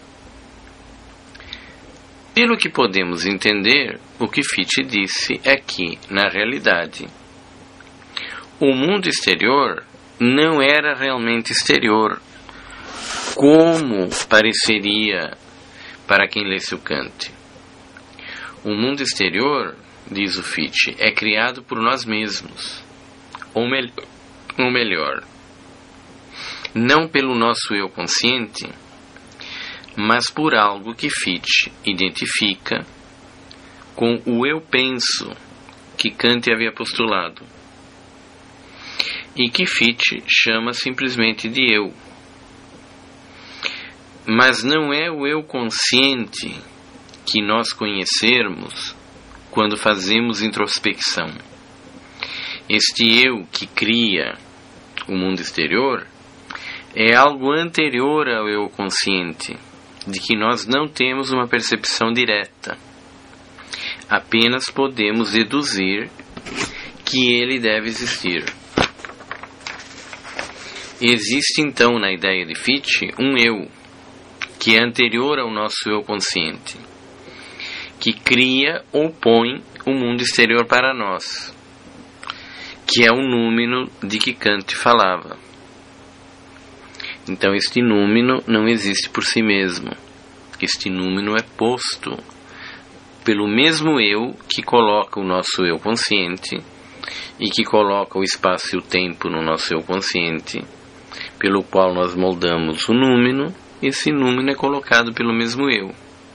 Pelo que podemos entender, o que Fichte disse é que, na realidade, o mundo exterior não era realmente exterior, como pareceria para quem lesse o Kant. O mundo exterior, diz o Fichte, é criado por nós mesmos, ou, me- ou melhor, não pelo nosso eu consciente, mas por algo que Fichte identifica com o eu penso que Kant havia postulado, e que Fichte chama simplesmente de eu. Mas não é o eu consciente que nós conhecermos quando fazemos introspecção. Este eu que cria o mundo exterior é algo anterior ao eu consciente, de que nós não temos uma percepção direta. Apenas podemos deduzir que ele deve existir. Existe então na ideia de Fichte um eu, que é anterior ao nosso eu consciente, que cria ou põe o mundo exterior para nós, que é o númeno de que Kant falava. Então este númeno não existe por si mesmo. Este númeno é posto pelo mesmo eu que coloca o nosso eu consciente e que coloca o espaço e o tempo no nosso eu consciente, pelo qual nós moldamos o númeno. Esse númeno é colocado pelo mesmo eu.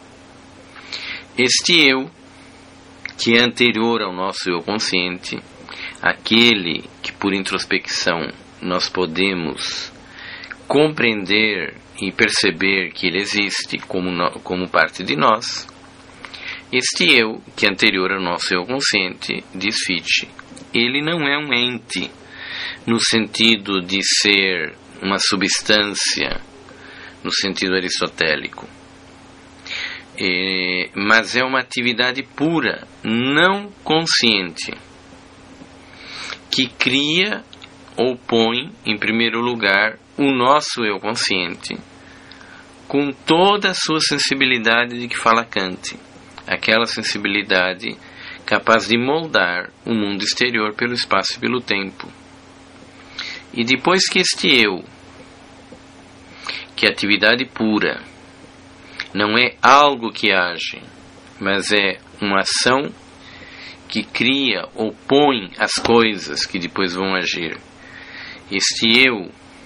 Este eu, que é anterior ao nosso eu consciente, aquele que por introspecção nós podemos compreender e perceber que ele existe como, no, como parte de nós, este eu, que é anterior ao nosso eu consciente, diz Fichte, ele não é um ente no sentido de ser uma substância, no sentido aristotélico, é, mas é uma atividade pura, não consciente, que cria ou põe, em primeiro lugar, o nosso eu consciente, com toda a sua sensibilidade de que fala Kant, aquela sensibilidade capaz de moldar o mundo exterior pelo espaço e pelo tempo. E depois que este eu, que é atividade pura, não é algo que age, mas é uma ação que cria ou põe as coisas que depois vão agir. Este eu,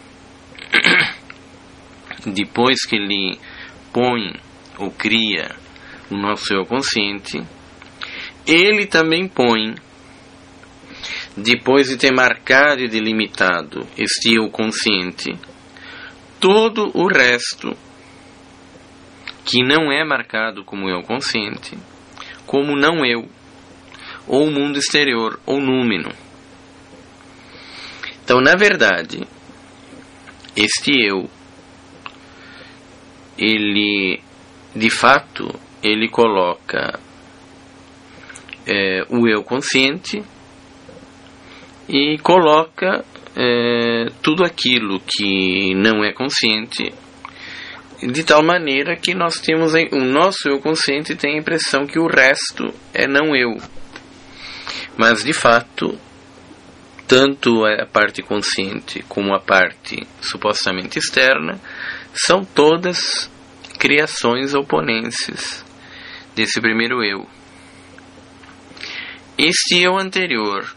depois que ele põe ou cria o nosso eu consciente, ele também põe, depois de ter marcado e delimitado este eu consciente, todo o resto que não é marcado como eu consciente, como não eu, ou mundo exterior, ou númeno. Então, na verdade, este eu, ele, de fato, ele coloca é, o eu consciente e coloca é, tudo aquilo que não é consciente, de tal maneira que nós temos o nosso eu consciente tem a impressão que o resto é não eu. Mas de fato, tanto a parte consciente como a parte supostamente externa são todas criações ou ponências desse primeiro eu. Este eu anterior,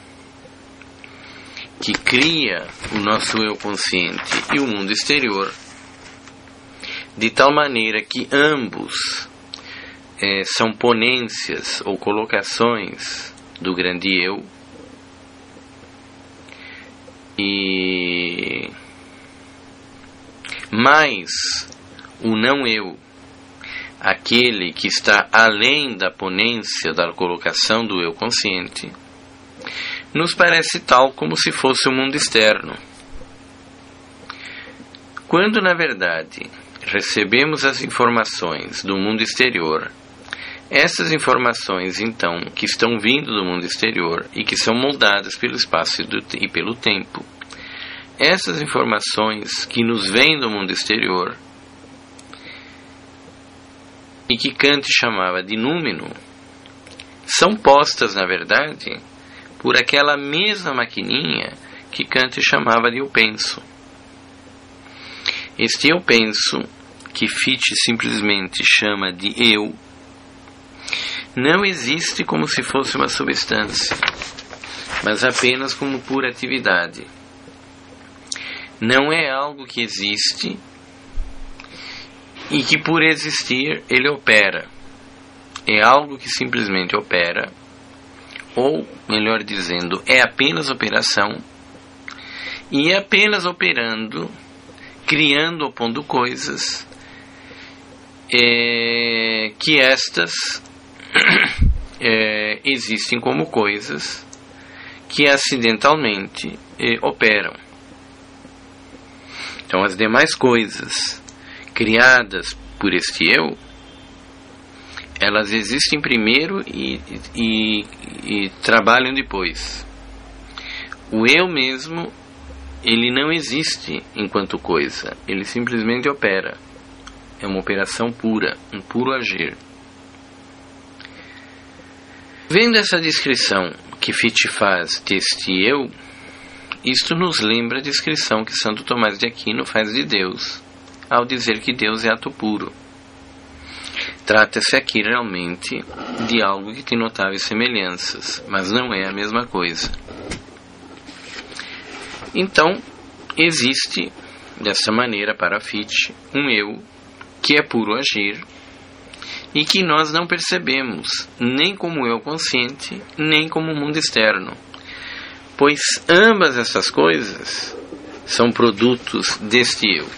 que cria o nosso eu consciente e o mundo exterior, de tal maneira que ambos é, são ponências ou colocações do grande eu, e mais o não eu, aquele que está além da ponência da colocação do eu consciente, nos parece tal como se fosse o mundo externo. Quando, na verdade, recebemos as informações do mundo exterior, essas informações, então, que estão vindo do mundo exterior e que são moldadas pelo espaço e pelo tempo, essas informações que nos vêm do mundo exterior e que Kant chamava de númeno, são postas, na verdade, por aquela mesma maquininha que Kant chamava de eu penso. Este eu penso, que Fichte simplesmente chama de eu, não existe como se fosse uma substância, mas apenas como pura atividade. Não é algo que existe e que por existir ele opera. É algo que simplesmente opera, ou, melhor dizendo, é apenas operação, e é apenas operando, criando ou pondo coisas, é, que estas é, existem como coisas que acidentalmente é, operam. Então, as demais coisas criadas por este eu, elas existem primeiro e, e, e trabalham depois. O eu mesmo, ele não existe enquanto coisa, ele simplesmente opera. É uma operação pura, um puro agir. Vendo essa descrição que Fichte faz deste eu, isto nos lembra a descrição que Santo Tomás de Aquino faz de Deus, ao dizer que Deus é ato puro. Trata-se aqui realmente de algo que tem notáveis semelhanças, mas não é a mesma coisa. Então, existe, dessa maneira para Fichte, um eu que é puro agir e que nós não percebemos nem como eu consciente, nem como mundo externo, pois ambas essas coisas são produtos deste eu.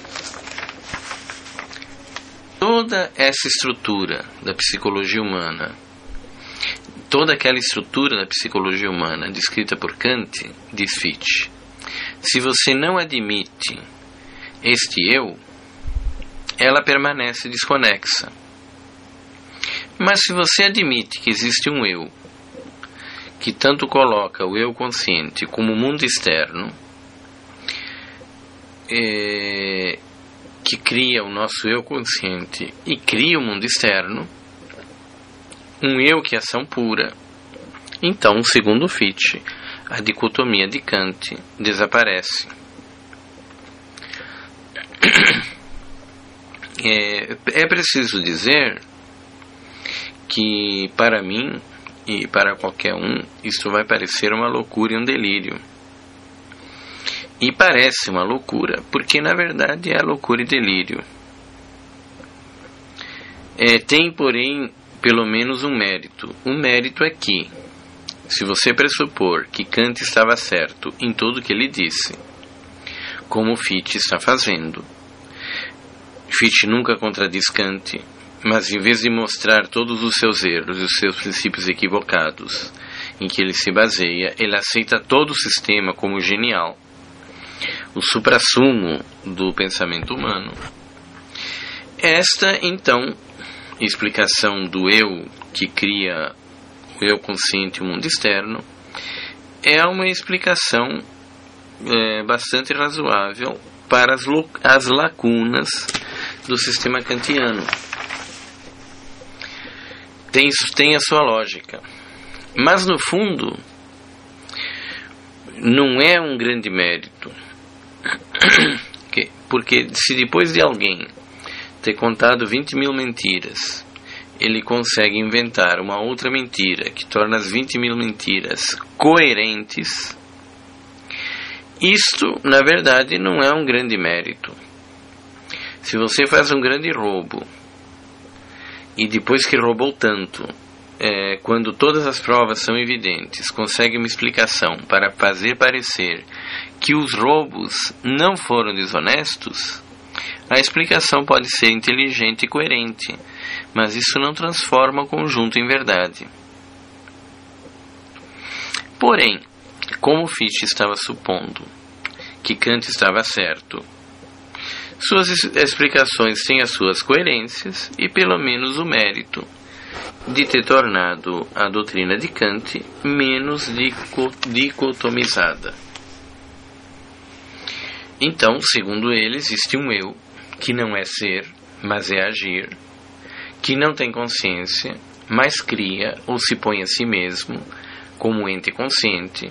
Toda essa estrutura da psicologia humana, toda aquela estrutura da psicologia humana descrita por Kant, diz Fichte, se você não admite este eu, ela permanece desconexa. Mas se você admite que existe um eu, que tanto coloca o eu consciente como o mundo externo, é, que cria o nosso eu consciente e cria o mundo externo, um eu que é ação pura, então, segundo Fichte, a dicotomia de Kant desaparece. É, é preciso dizer que, para mim e para qualquer um, isto vai parecer uma loucura e um delírio. E parece uma loucura, porque na verdade é loucura e delírio. É, tem, porém, pelo menos um mérito. O mérito é que, se você pressupor que Kant estava certo em tudo o que ele disse, como Fichte está fazendo, Fichte nunca contradiz Kant, mas em vez de mostrar todos os seus erros e os seus princípios equivocados em que ele se baseia, ele aceita todo o sistema como genial, o suprassumo do pensamento humano. Esta, então, explicação do eu que cria eu consciente e o mundo externo, é uma explicação é, bastante razoável para as, as lacunas do sistema kantiano. Tem, tem a sua lógica. Mas, no fundo, não é um grande mérito. Porque se depois de alguém ter contado vinte mil mentiras, ele consegue inventar uma outra mentira que torna as vinte mil mentiras coerentes, isto, na verdade, não é um grande mérito. Se você faz um grande roubo, e depois que roubou tanto, é, quando todas as provas são evidentes, consegue uma explicação para fazer parecer que os roubos não foram desonestos, a explicação pode ser inteligente e coerente, mas isso não transforma o conjunto em verdade. Porém, como Fichte estava supondo que Kant estava certo, suas explicações têm as suas coerências e pelo menos o mérito de ter tornado a doutrina de Kant menos dicotomizada. Então, segundo ele, existe um eu que não é ser, mas é agir, que não tem consciência, mas cria ou se põe a si mesmo como ente consciente,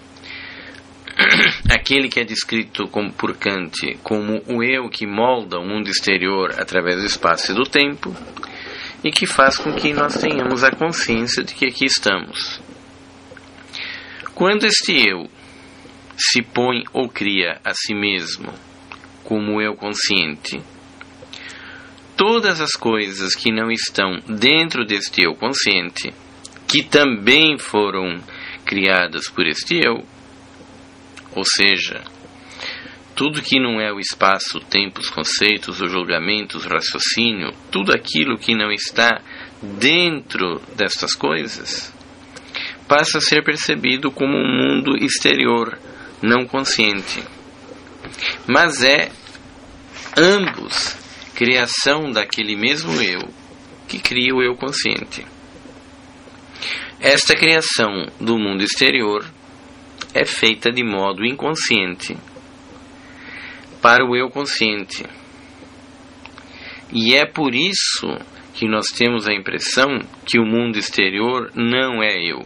aquele que é descrito como, por Kant como o eu que molda o mundo exterior através do espaço e do tempo e que faz com que nós tenhamos a consciência de que aqui estamos. Quando este eu se põe ou cria a si mesmo como eu consciente, todas as coisas que não estão dentro deste eu consciente, que também foram criadas por este eu, ou seja, tudo que não é o espaço, o tempo, os conceitos, os julgamentos, o raciocínio, tudo aquilo que não está dentro destas coisas, passa a ser percebido como um mundo exterior, não consciente. Mas é ambos criação daquele mesmo eu que cria o eu consciente. Esta criação do mundo exterior é feita de modo inconsciente para o eu consciente. E é por isso que nós temos a impressão que o mundo exterior não é eu.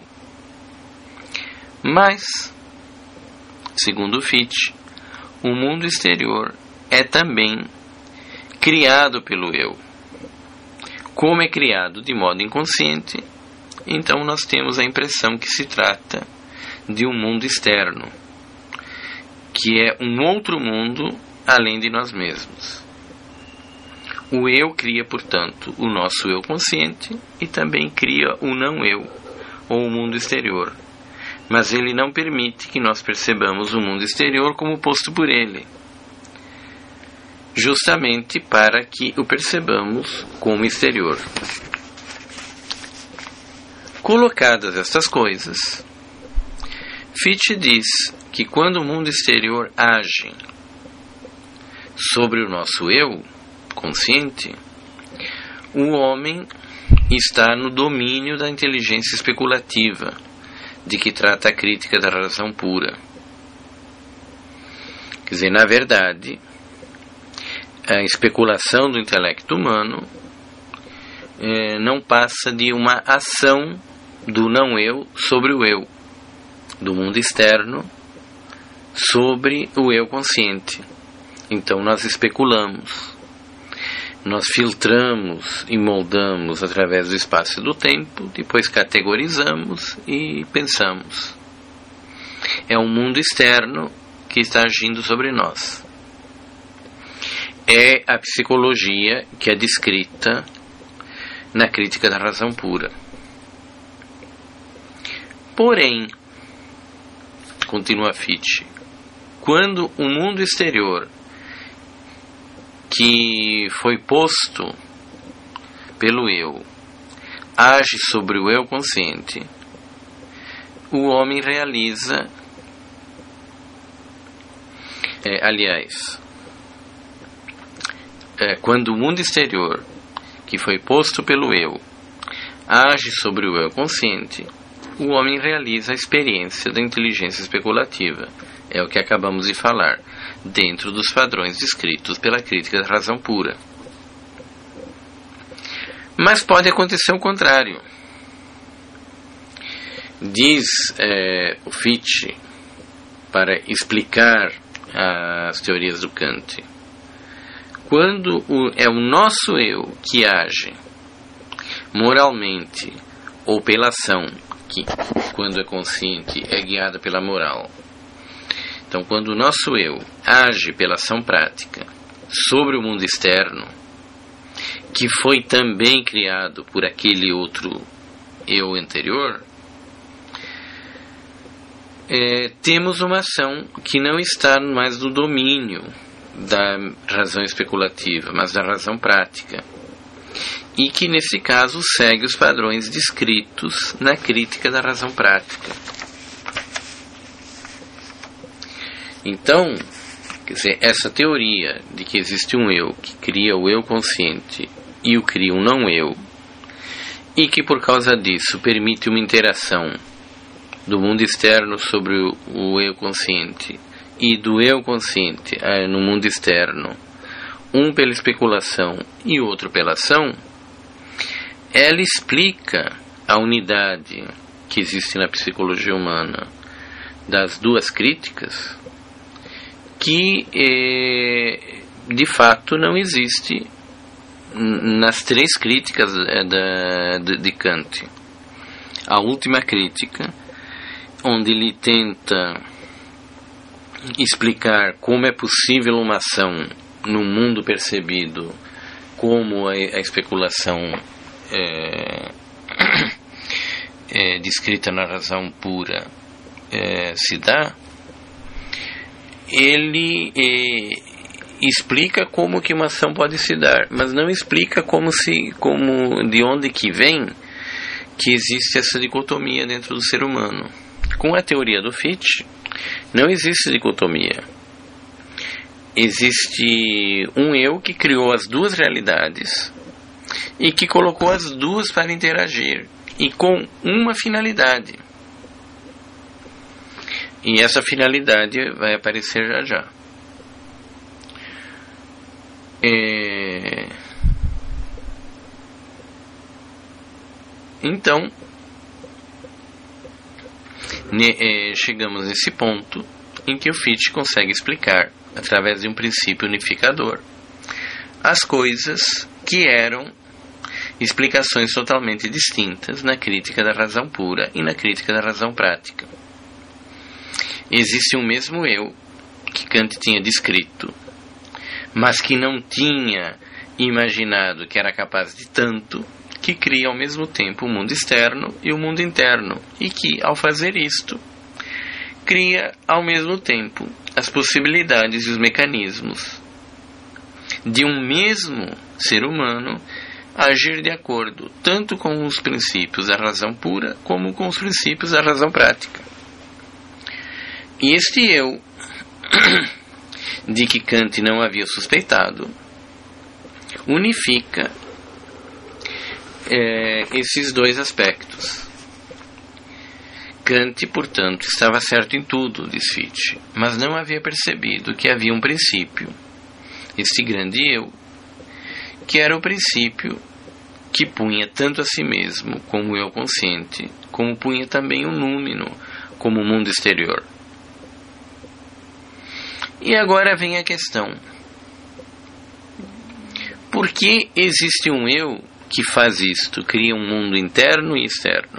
Mas, segundo Fichte, o mundo exterior é também criado pelo eu. Como é criado de modo inconsciente, então nós temos a impressão que se trata de um mundo externo, que é um outro mundo além de nós mesmos. O eu cria, portanto, o nosso eu consciente e também cria o não eu, ou o mundo exterior. Mas ele não permite que nós percebamos o mundo exterior como posto por ele, justamente para que o percebamos como exterior. Colocadas estas coisas, Fichte diz que quando o mundo exterior age sobre o nosso eu consciente, o homem está no domínio da inteligência especulativa, de que trata a crítica da razão pura. Quer dizer, na verdade, a especulação do intelecto humano eh, não passa de uma ação do não-eu sobre o eu, do mundo externo sobre o eu consciente. Então nós especulamos, nós filtramos e moldamos através do espaço e do tempo, depois categorizamos e pensamos. É um mundo externo que está agindo sobre nós. É a psicologia que é descrita na crítica da razão pura. Porém, continua Fichte, quando o mundo exterior que foi posto pelo eu age sobre o eu consciente, o homem realiza, é, aliás, é, quando o mundo exterior que foi posto pelo eu age sobre o eu consciente, o homem realiza a experiência da inteligência especulativa. É o que acabamos de falar, dentro dos padrões descritos pela crítica da razão pura. Mas pode acontecer o contrário. Diz é, o Fichte, para explicar as teorias do Kant, quando o, é o nosso eu que age moralmente ou pela ação, que quando é consciente é guiada pela moral. Então, quando o nosso eu age pela ação prática sobre o mundo externo, que foi também criado por aquele outro eu anterior, é, temos uma ação que não está mais no domínio da razão especulativa, mas da razão prática, e que nesse caso segue os padrões descritos na crítica da razão prática. Então, quer dizer, essa teoria de que existe um eu que cria o eu consciente e o cria um não eu, e que por causa disso permite uma interação do mundo externo sobre o, o eu consciente e do eu consciente eh, no mundo externo, um pela especulação e outro pela ação, ela explica a unidade que existe na psicologia humana das duas críticas, que eh, de fato não existe nas três críticas eh, da, de, de Kant. A última crítica, onde ele tenta explicar como é possível uma ação no mundo percebido, como a, a especulação é, é, descrita na razão pura é, se dá, ele é, explica como que uma ação pode se dar, mas não explica como se, como, de onde que vem que existe essa dicotomia dentro do ser humano. Com a teoria do Fichte, não existe dicotomia. Existe um eu que criou as duas realidades e que colocou as duas para interagir, e com uma finalidade. E essa finalidade vai aparecer já já. É... Então, chegamos nesse ponto em que o Fichte consegue explicar, através de um princípio unificador, as coisas que eram explicações totalmente distintas na crítica da razão pura e na crítica da razão prática. Existe um mesmo eu que Kant tinha descrito, mas que não tinha imaginado que era capaz de tanto, que cria ao mesmo tempo o mundo externo e o mundo interno, e que, ao fazer isto, cria ao mesmo tempo as possibilidades e os mecanismos de um mesmo ser humano agir de acordo tanto com os princípios da razão pura como com os princípios da razão prática. E este eu, de que Kant não havia suspeitado, unifica É, esses dois aspectos. Kant, portanto, estava certo em tudo, diz Fichte, mas não havia percebido que havia um princípio, este grande eu, que era o princípio que punha tanto a si mesmo como o eu consciente, como punha também o númeno como o mundo exterior. E agora vem a questão: por que existe um eu que faz isto, cria um mundo interno e externo?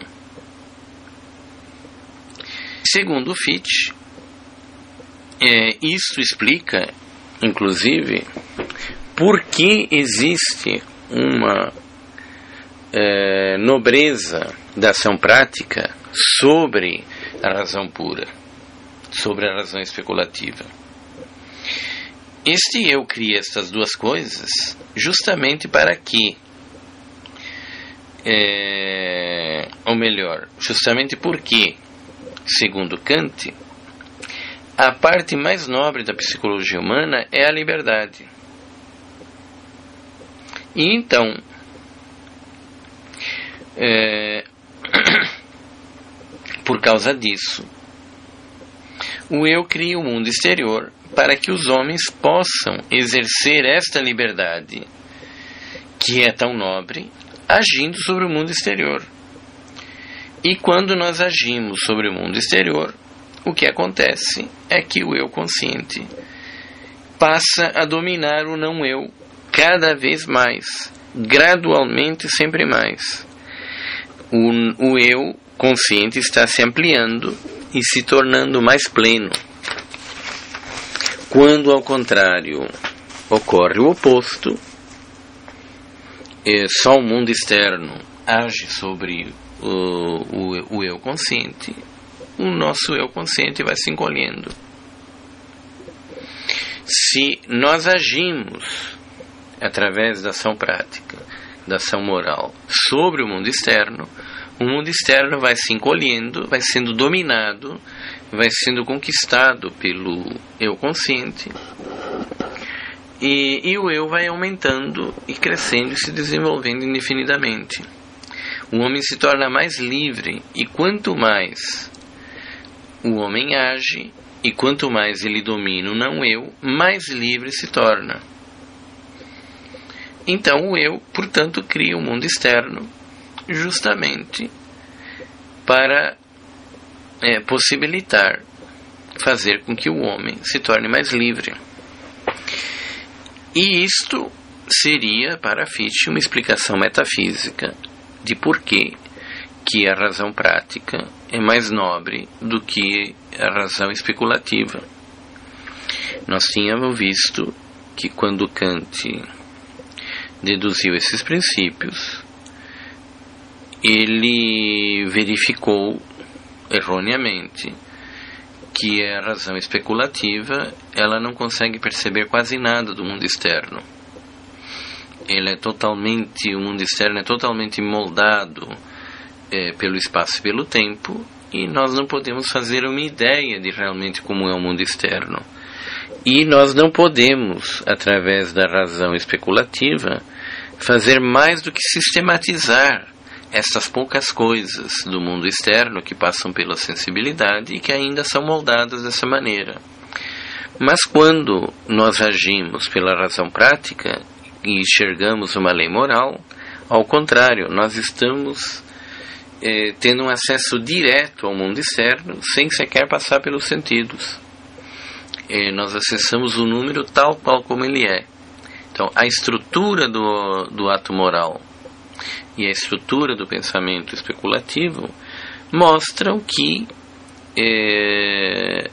Segundo Fichte, é, isto explica, inclusive, por que existe uma é, nobreza da ação prática sobre a razão pura, sobre a razão especulativa. Este eu cria estas duas coisas justamente para que É, ou melhor, justamente porque, segundo Kant, a parte mais nobre da psicologia humana é a liberdade. E então, É... Por causa disso, o eu cria o mundo exterior para que os homens possam exercer esta liberdade, que é tão nobre, agindo sobre o mundo exterior. E quando nós agimos sobre o mundo exterior, o que acontece é que o eu consciente passa a dominar o não eu cada vez mais, gradualmente sempre mais. O, o eu consciente está se ampliando e se tornando mais pleno. Quando, ao contrário, ocorre o oposto, é só o mundo externo age sobre o, o, o eu consciente, o nosso eu consciente vai se encolhendo. Se nós agimos através da ação prática, da ação moral, sobre o mundo externo, o mundo externo vai se encolhendo, vai sendo dominado, vai sendo conquistado pelo eu consciente, e, e o eu vai aumentando e crescendo e se desenvolvendo indefinidamente. O homem se torna mais livre, e quanto mais o homem age, e quanto mais ele domina o não eu, mais livre se torna. Então o eu, portanto, cria o mundo externo justamente para é, possibilitar, fazer com que o homem se torne mais livre. E isto seria, para Fichte, uma explicação metafísica de por que que a razão prática é mais nobre do que a razão especulativa. Nós tínhamos visto que quando Kant deduziu esses princípios, ele verificou erroneamente que a razão especulativa ela não consegue perceber quase nada do mundo externo. Ele é totalmente, o mundo externo é totalmente moldado é, pelo espaço e pelo tempo, e nós não podemos fazer uma ideia de realmente como é o mundo externo. E nós não podemos, através da razão especulativa, fazer mais do que sistematizar essas poucas coisas do mundo externo que passam pela sensibilidade e que ainda são moldadas dessa maneira. Mas quando nós agimos pela razão prática e enxergamos uma lei moral, ao contrário, nós estamos eh, tendo um acesso direto ao mundo externo sem sequer passar pelos sentidos. Eh, nós acessamos o número tal qual como ele é. Então, a estrutura do, do ato moral e a estrutura do pensamento especulativo mostram que é,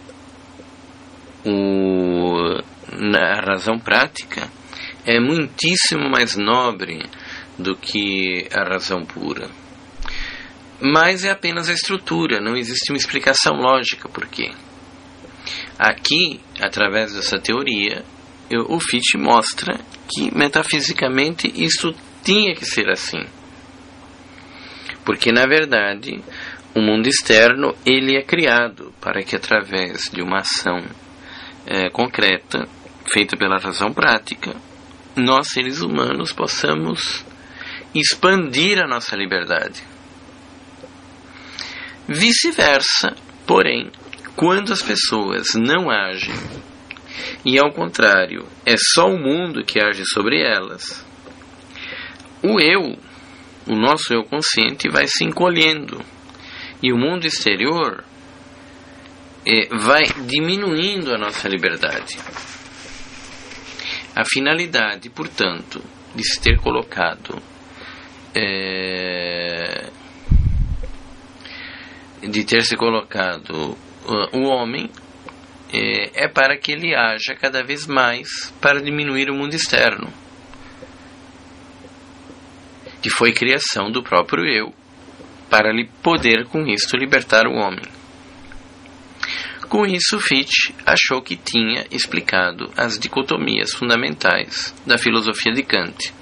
o, a razão prática é muitíssimo mais nobre do que a razão pura. Mas é apenas a estrutura, não existe uma explicação lógica por quê. Aqui, através dessa teoria, eu, o Fichte mostra que metafisicamente isso tinha que ser assim. Porque, na verdade, o mundo externo ele é criado para que, através de uma ação é, concreta, feita pela razão prática, nós, seres humanos, possamos expandir a nossa liberdade. Vice-versa, porém, quando as pessoas não agem, e ao contrário, é só o mundo que age sobre elas, o eu, o nosso eu consciente, vai se encolhendo, e o mundo exterior é, vai diminuindo a nossa liberdade. A finalidade, portanto, de se ter colocado é, de ter se colocado uh, o homem é, é para que ele haja cada vez mais para diminuir o mundo externo, que foi criação do próprio eu, para lhe poder com isto libertar o homem. Com isso, Fichte achou que tinha explicado as dicotomias fundamentais da filosofia de Kant.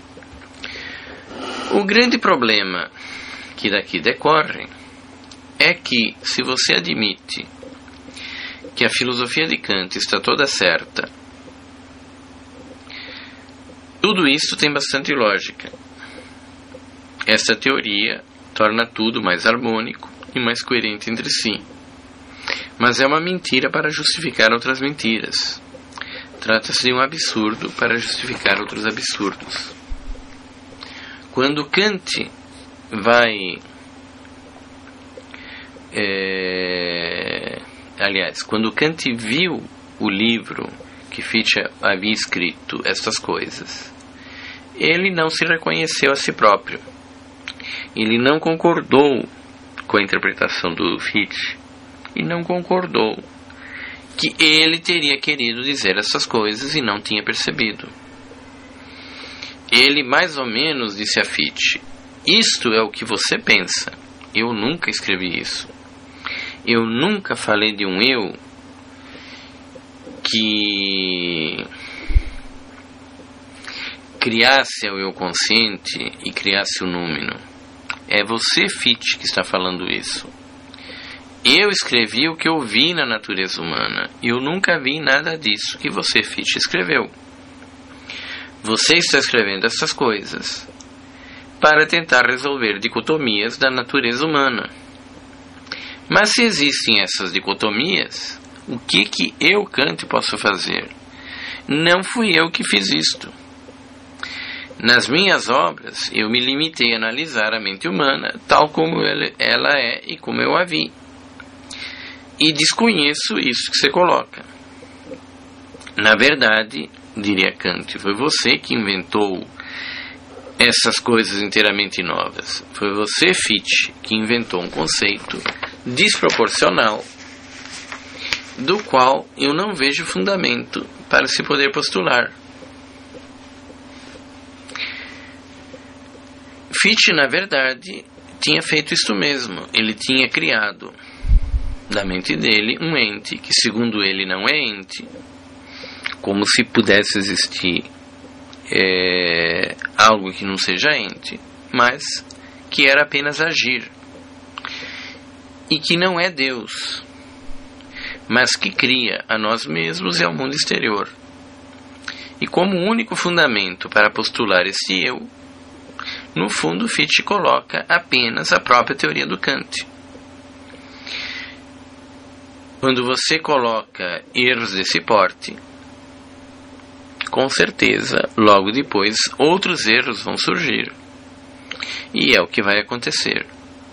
O grande problema que daqui decorre é que, se você admite que a filosofia de Kant está toda certa, tudo isso tem bastante lógica. Esta teoria torna tudo mais harmônico e mais coerente entre si. Mas é uma mentira para justificar outras mentiras. Trata-se de um absurdo para justificar outros absurdos. Quando Kant vai... É, aliás, quando Kant viu o livro que Fichte havia escrito estas coisas, ele não se reconheceu a si próprio. Ele não concordou com a interpretação do Fichte e não concordou que ele teria querido dizer essas coisas e não tinha percebido. Ele mais ou menos disse a Fichte: isto é o que você pensa, eu nunca escrevi isso. Eu nunca falei de um eu que criasse o eu consciente e criasse o númeno. É você, Fichte, que está falando isso. Eu escrevi o que eu vi na natureza humana. Eu nunca vi nada disso que você, Fichte, escreveu. Você está escrevendo essas coisas para tentar resolver dicotomias da natureza humana. Mas se existem essas dicotomias, o que que eu, Kant, posso fazer? Não fui eu que fiz isto. Nas minhas obras, eu me limitei a analisar a mente humana tal como ela é e como eu a vi. E desconheço isso que você coloca. Na verdade, diria Kant, foi você que inventou essas coisas inteiramente novas. Foi você, Fichte, que inventou um conceito desproporcional do qual eu não vejo fundamento para se poder postular. Fichte, na verdade, tinha feito isto mesmo. Ele tinha criado da mente dele um ente que, segundo ele, não é ente, como se pudesse existir é, algo que não seja ente, mas que era apenas agir, e que não é Deus, mas que cria a nós mesmos e ao mundo exterior. E como único fundamento para postular este eu, no fundo Fichte coloca apenas a própria teoria do Kant. Quando você coloca erros desse porte, com certeza, logo depois, outros erros vão surgir. E é o que vai acontecer.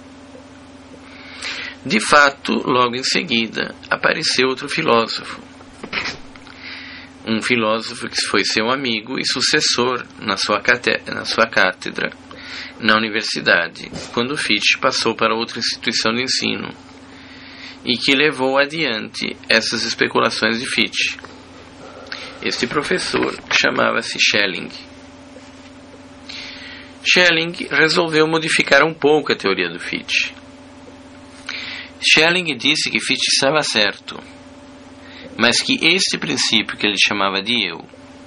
De fato, logo em seguida, apareceu outro filósofo. Um filósofo que foi seu amigo e sucessor na sua cátedra, na sua cátedra na universidade, quando Fichte passou para outra instituição de ensino, e que levou adiante essas especulações de Fichte. Este professor chamava-se Schelling. Schelling resolveu modificar um pouco a teoria do Fichte. Schelling disse que Fichte estava certo, mas que este princípio que ele chamava de eu,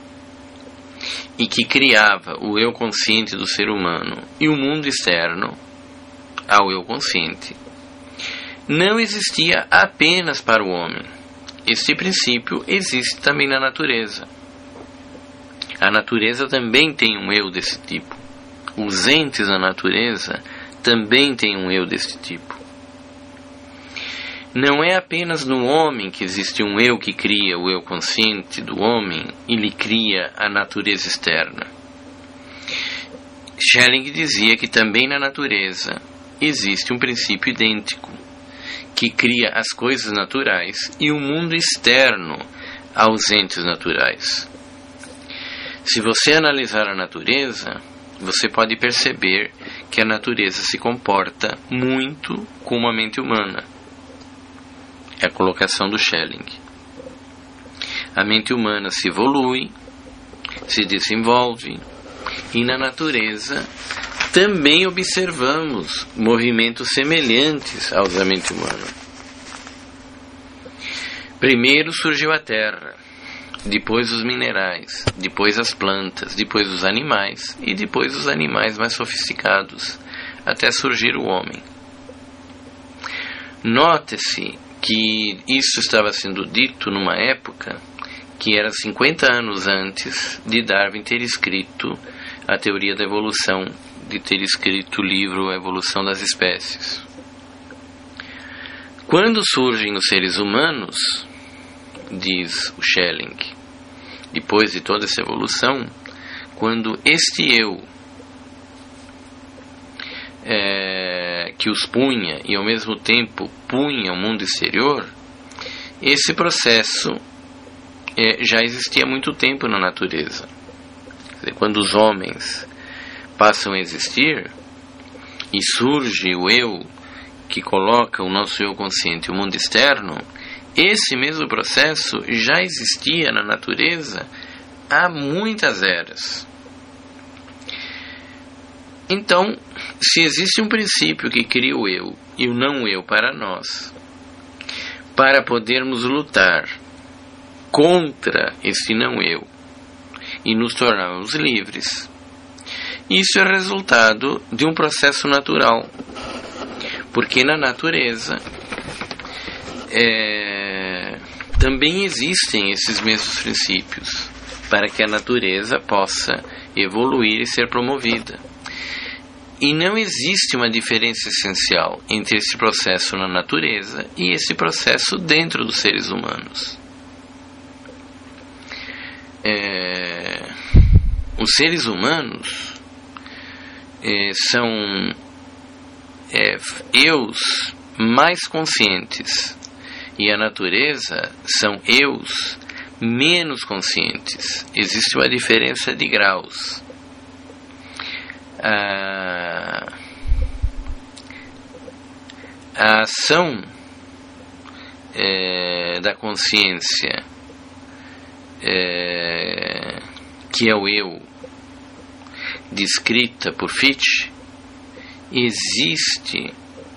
e que criava o eu consciente do ser humano e o mundo externo ao eu consciente, não existia apenas para o homem. Este princípio existe também na natureza. A natureza também tem um eu desse tipo. Os entes da natureza também têm um eu desse tipo. Não é apenas no homem que existe um eu que cria o eu consciente do homem e lhe cria a natureza externa. Schelling dizia que também na natureza existe um princípio idêntico, que cria as coisas naturais e o mundo externo aos entes naturais. Se você analisar a natureza, você pode perceber que a natureza se comporta muito como a mente humana. É a colocação do Schelling. A mente humana se evolui, se desenvolve, e na natureza também observamos movimentos semelhantes aos da mente humana. Primeiro surgiu a terra, depois os minerais, depois as plantas, depois os animais e depois os animais mais sofisticados, até surgir o homem. Note-se que isso estava sendo dito numa época que era cinquenta anos antes de Darwin ter escrito a teoria da evolução de ter escrito o livro A Evolução das Espécies. Quando surgem os seres humanos, diz o Schelling, depois de toda essa evolução, quando este eu é, que os punha e ao mesmo tempo punha o mundo exterior, esse processo é, já existia há muito tempo na natureza. Quer dizer, quando os homens passam a existir e surge o eu que coloca o nosso eu consciente e o mundo externo, esse mesmo processo já existia na natureza há muitas eras. Então, se existe um princípio que cria o eu e o não eu para nós, para podermos lutar contra esse não eu e nos tornarmos livres, isso é resultado de um processo natural, porque na natureza é, também existem esses mesmos princípios para que a natureza possa evoluir e ser promovida. E não existe uma diferença essencial entre esse processo na natureza e esse processo dentro dos seres humanos. É, os seres humanos é, são é, eus mais conscientes e a natureza são eus menos conscientes. Existe uma diferença de graus. A, a ação é, da consciência, é, que é o eu, descrita por Fichte, existe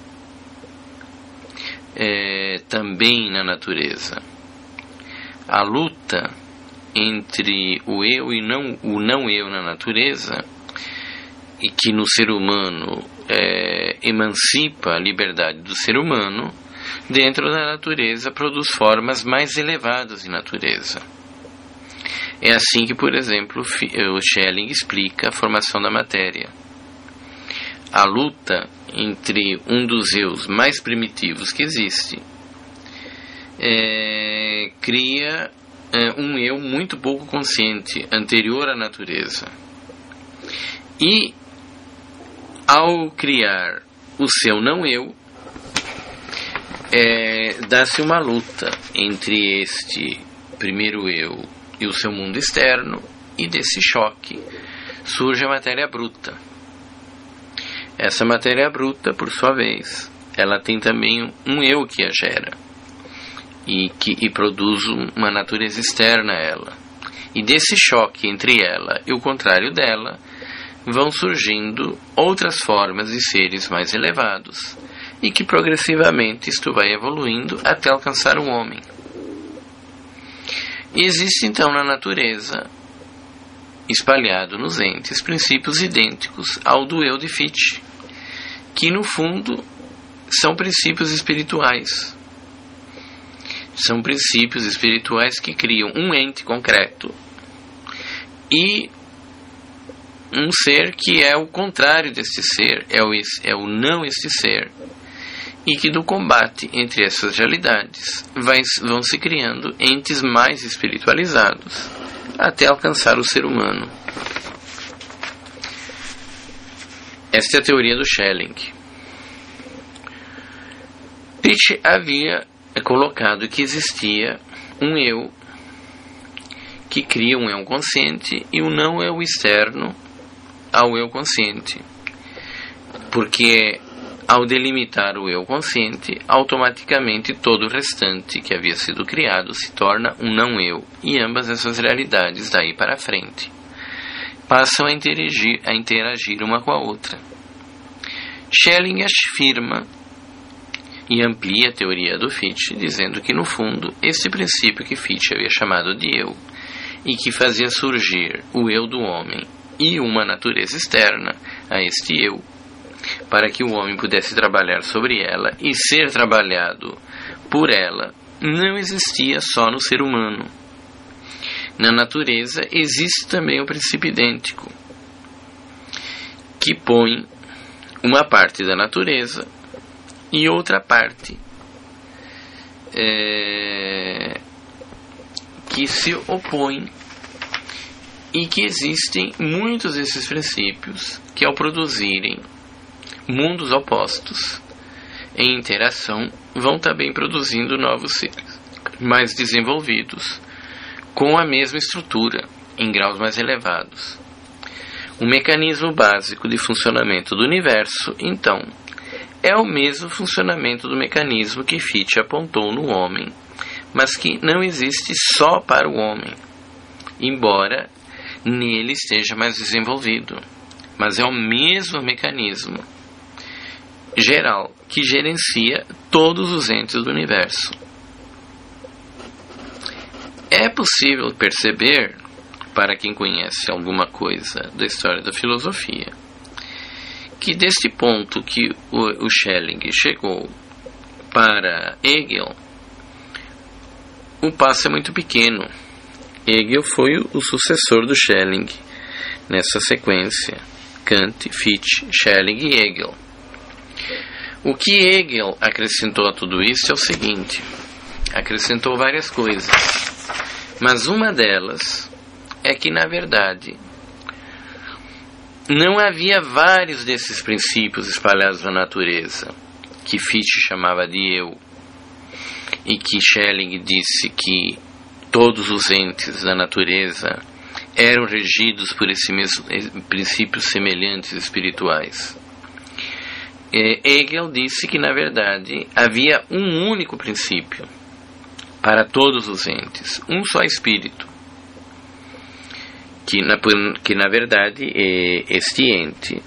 é, também na natureza. A luta entre o eu e não, o não eu na natureza, e que no ser humano é, emancipa a liberdade do ser humano, dentro da natureza produz formas mais elevadas de natureza. É assim que, por exemplo, o Schelling explica a formação da matéria. A luta entre um dos eus mais primitivos que existe é, cria é, um eu muito pouco consciente, anterior à natureza. E ao criar o seu não-eu, é, dá-se uma luta entre este primeiro eu e o seu mundo externo, e desse choque surge a matéria bruta. Essa matéria bruta, por sua vez, ela tem também um eu que a gera e, que, e produz uma natureza externa a ela. E desse choque entre ela e o contrário dela, vão surgindo outras formas de seres mais elevados, e que progressivamente isto vai evoluindo até alcançar o homem. E existe então na natureza, espalhado nos entes, princípios idênticos ao do eu de Fichte, que no fundo são princípios espirituais. São princípios espirituais que criam um ente concreto e um ser que é o contrário deste ser, é o, é o não este ser, e que do combate entre essas realidades vai, vão se criando entes mais espiritualizados até alcançar o ser humano. Esta é a teoria do Schelling. Fichte havia colocado que existia um eu que cria um eu consciente e um não eu externo ao eu consciente, porque ao delimitar o eu consciente, automaticamente todo o restante que havia sido criado se torna um não eu, e ambas essas realidades daí para frente passam a interagir, a interagir uma com a outra. Schelling afirma e amplia a teoria do Fichte, dizendo que no fundo esse princípio que Fichte havia chamado de eu e que fazia surgir o eu do homem e uma natureza externa a este eu, para que o homem pudesse trabalhar sobre ela e ser trabalhado por ela, não existia só no ser humano. Na natureza existe também um princípio idêntico, que põe uma parte da natureza e outra parte é, que se opõe, e que existem muitos desses princípios que, ao produzirem mundos opostos em interação, vão também produzindo novos seres mais desenvolvidos com a mesma estrutura em graus mais elevados. O mecanismo básico de funcionamento do universo, então, é o mesmo funcionamento do mecanismo que Fichte apontou no homem, mas que não existe só para o homem, embora nele esteja mais desenvolvido, mas é o mesmo mecanismo geral que gerencia todos os entes do universo. É possível perceber, para quem conhece alguma coisa da história da filosofia, que deste ponto que o, o Schelling chegou para Hegel, o passo é muito pequeno. Hegel foi o sucessor do Schelling nessa sequência: Kant, Fichte, Schelling e Hegel. O que Hegel acrescentou a tudo isso é o seguinte: acrescentou várias coisas, mas uma delas é que, na verdade, não havia vários desses princípios espalhados na natureza, que Fichte chamava de eu, e que Schelling disse que todos os entes da natureza eram regidos por esses mesmos princípios semelhantes espirituais. Hegel disse que, na verdade, havia um único princípio para todos os entes, um só espírito, que, na, que, na verdade, este ente,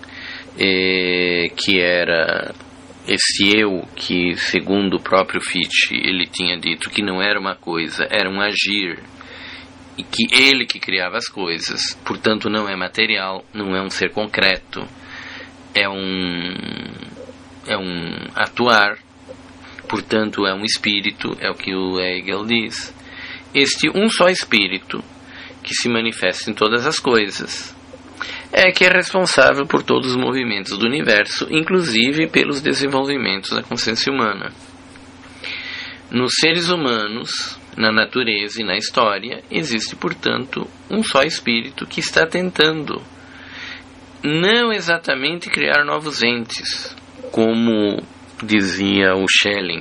que era este eu, que, segundo o próprio Fichte, ele tinha dito que não era uma coisa, era um agir, e que ele que criava as coisas, portanto não é material, não é um ser concreto, é um, é um atuar, portanto é um espírito, é o que o Hegel diz. Este um só espírito, que se manifesta em todas as coisas, é que é responsável por todos os movimentos do universo, inclusive pelos desenvolvimentos da consciência humana. Nos seres humanos, na natureza e na história, existe, portanto, um só espírito que está tentando não exatamente criar novos entes, como dizia o Schelling,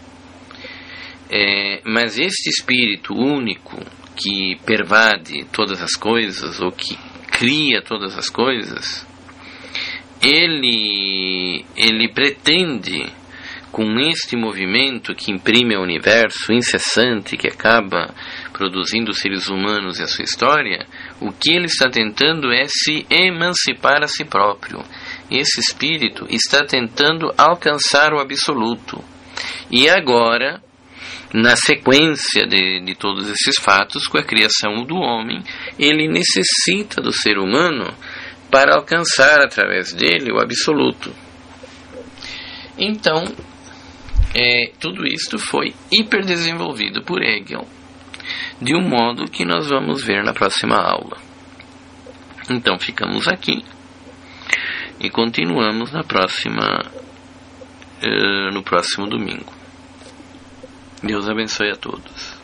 é, mas este espírito único que pervade todas as coisas, ou que cria todas as coisas, ele, ele pretende, com este movimento que imprime ao universo incessante, que acaba produzindo os seres humanos e a sua história, o que ele está tentando é se emancipar a si próprio. Esse espírito está tentando alcançar o absoluto. E agora, na sequência de, de todos esses fatos, com a criação do homem, ele necessita do ser humano para alcançar através dele o absoluto. Então, é, tudo isto foi hiperdesenvolvido por Hegel, de um modo que nós vamos ver na próxima aula. Então ficamos aqui e continuamos na próxima, uh, no próximo domingo. Deus abençoe a todos.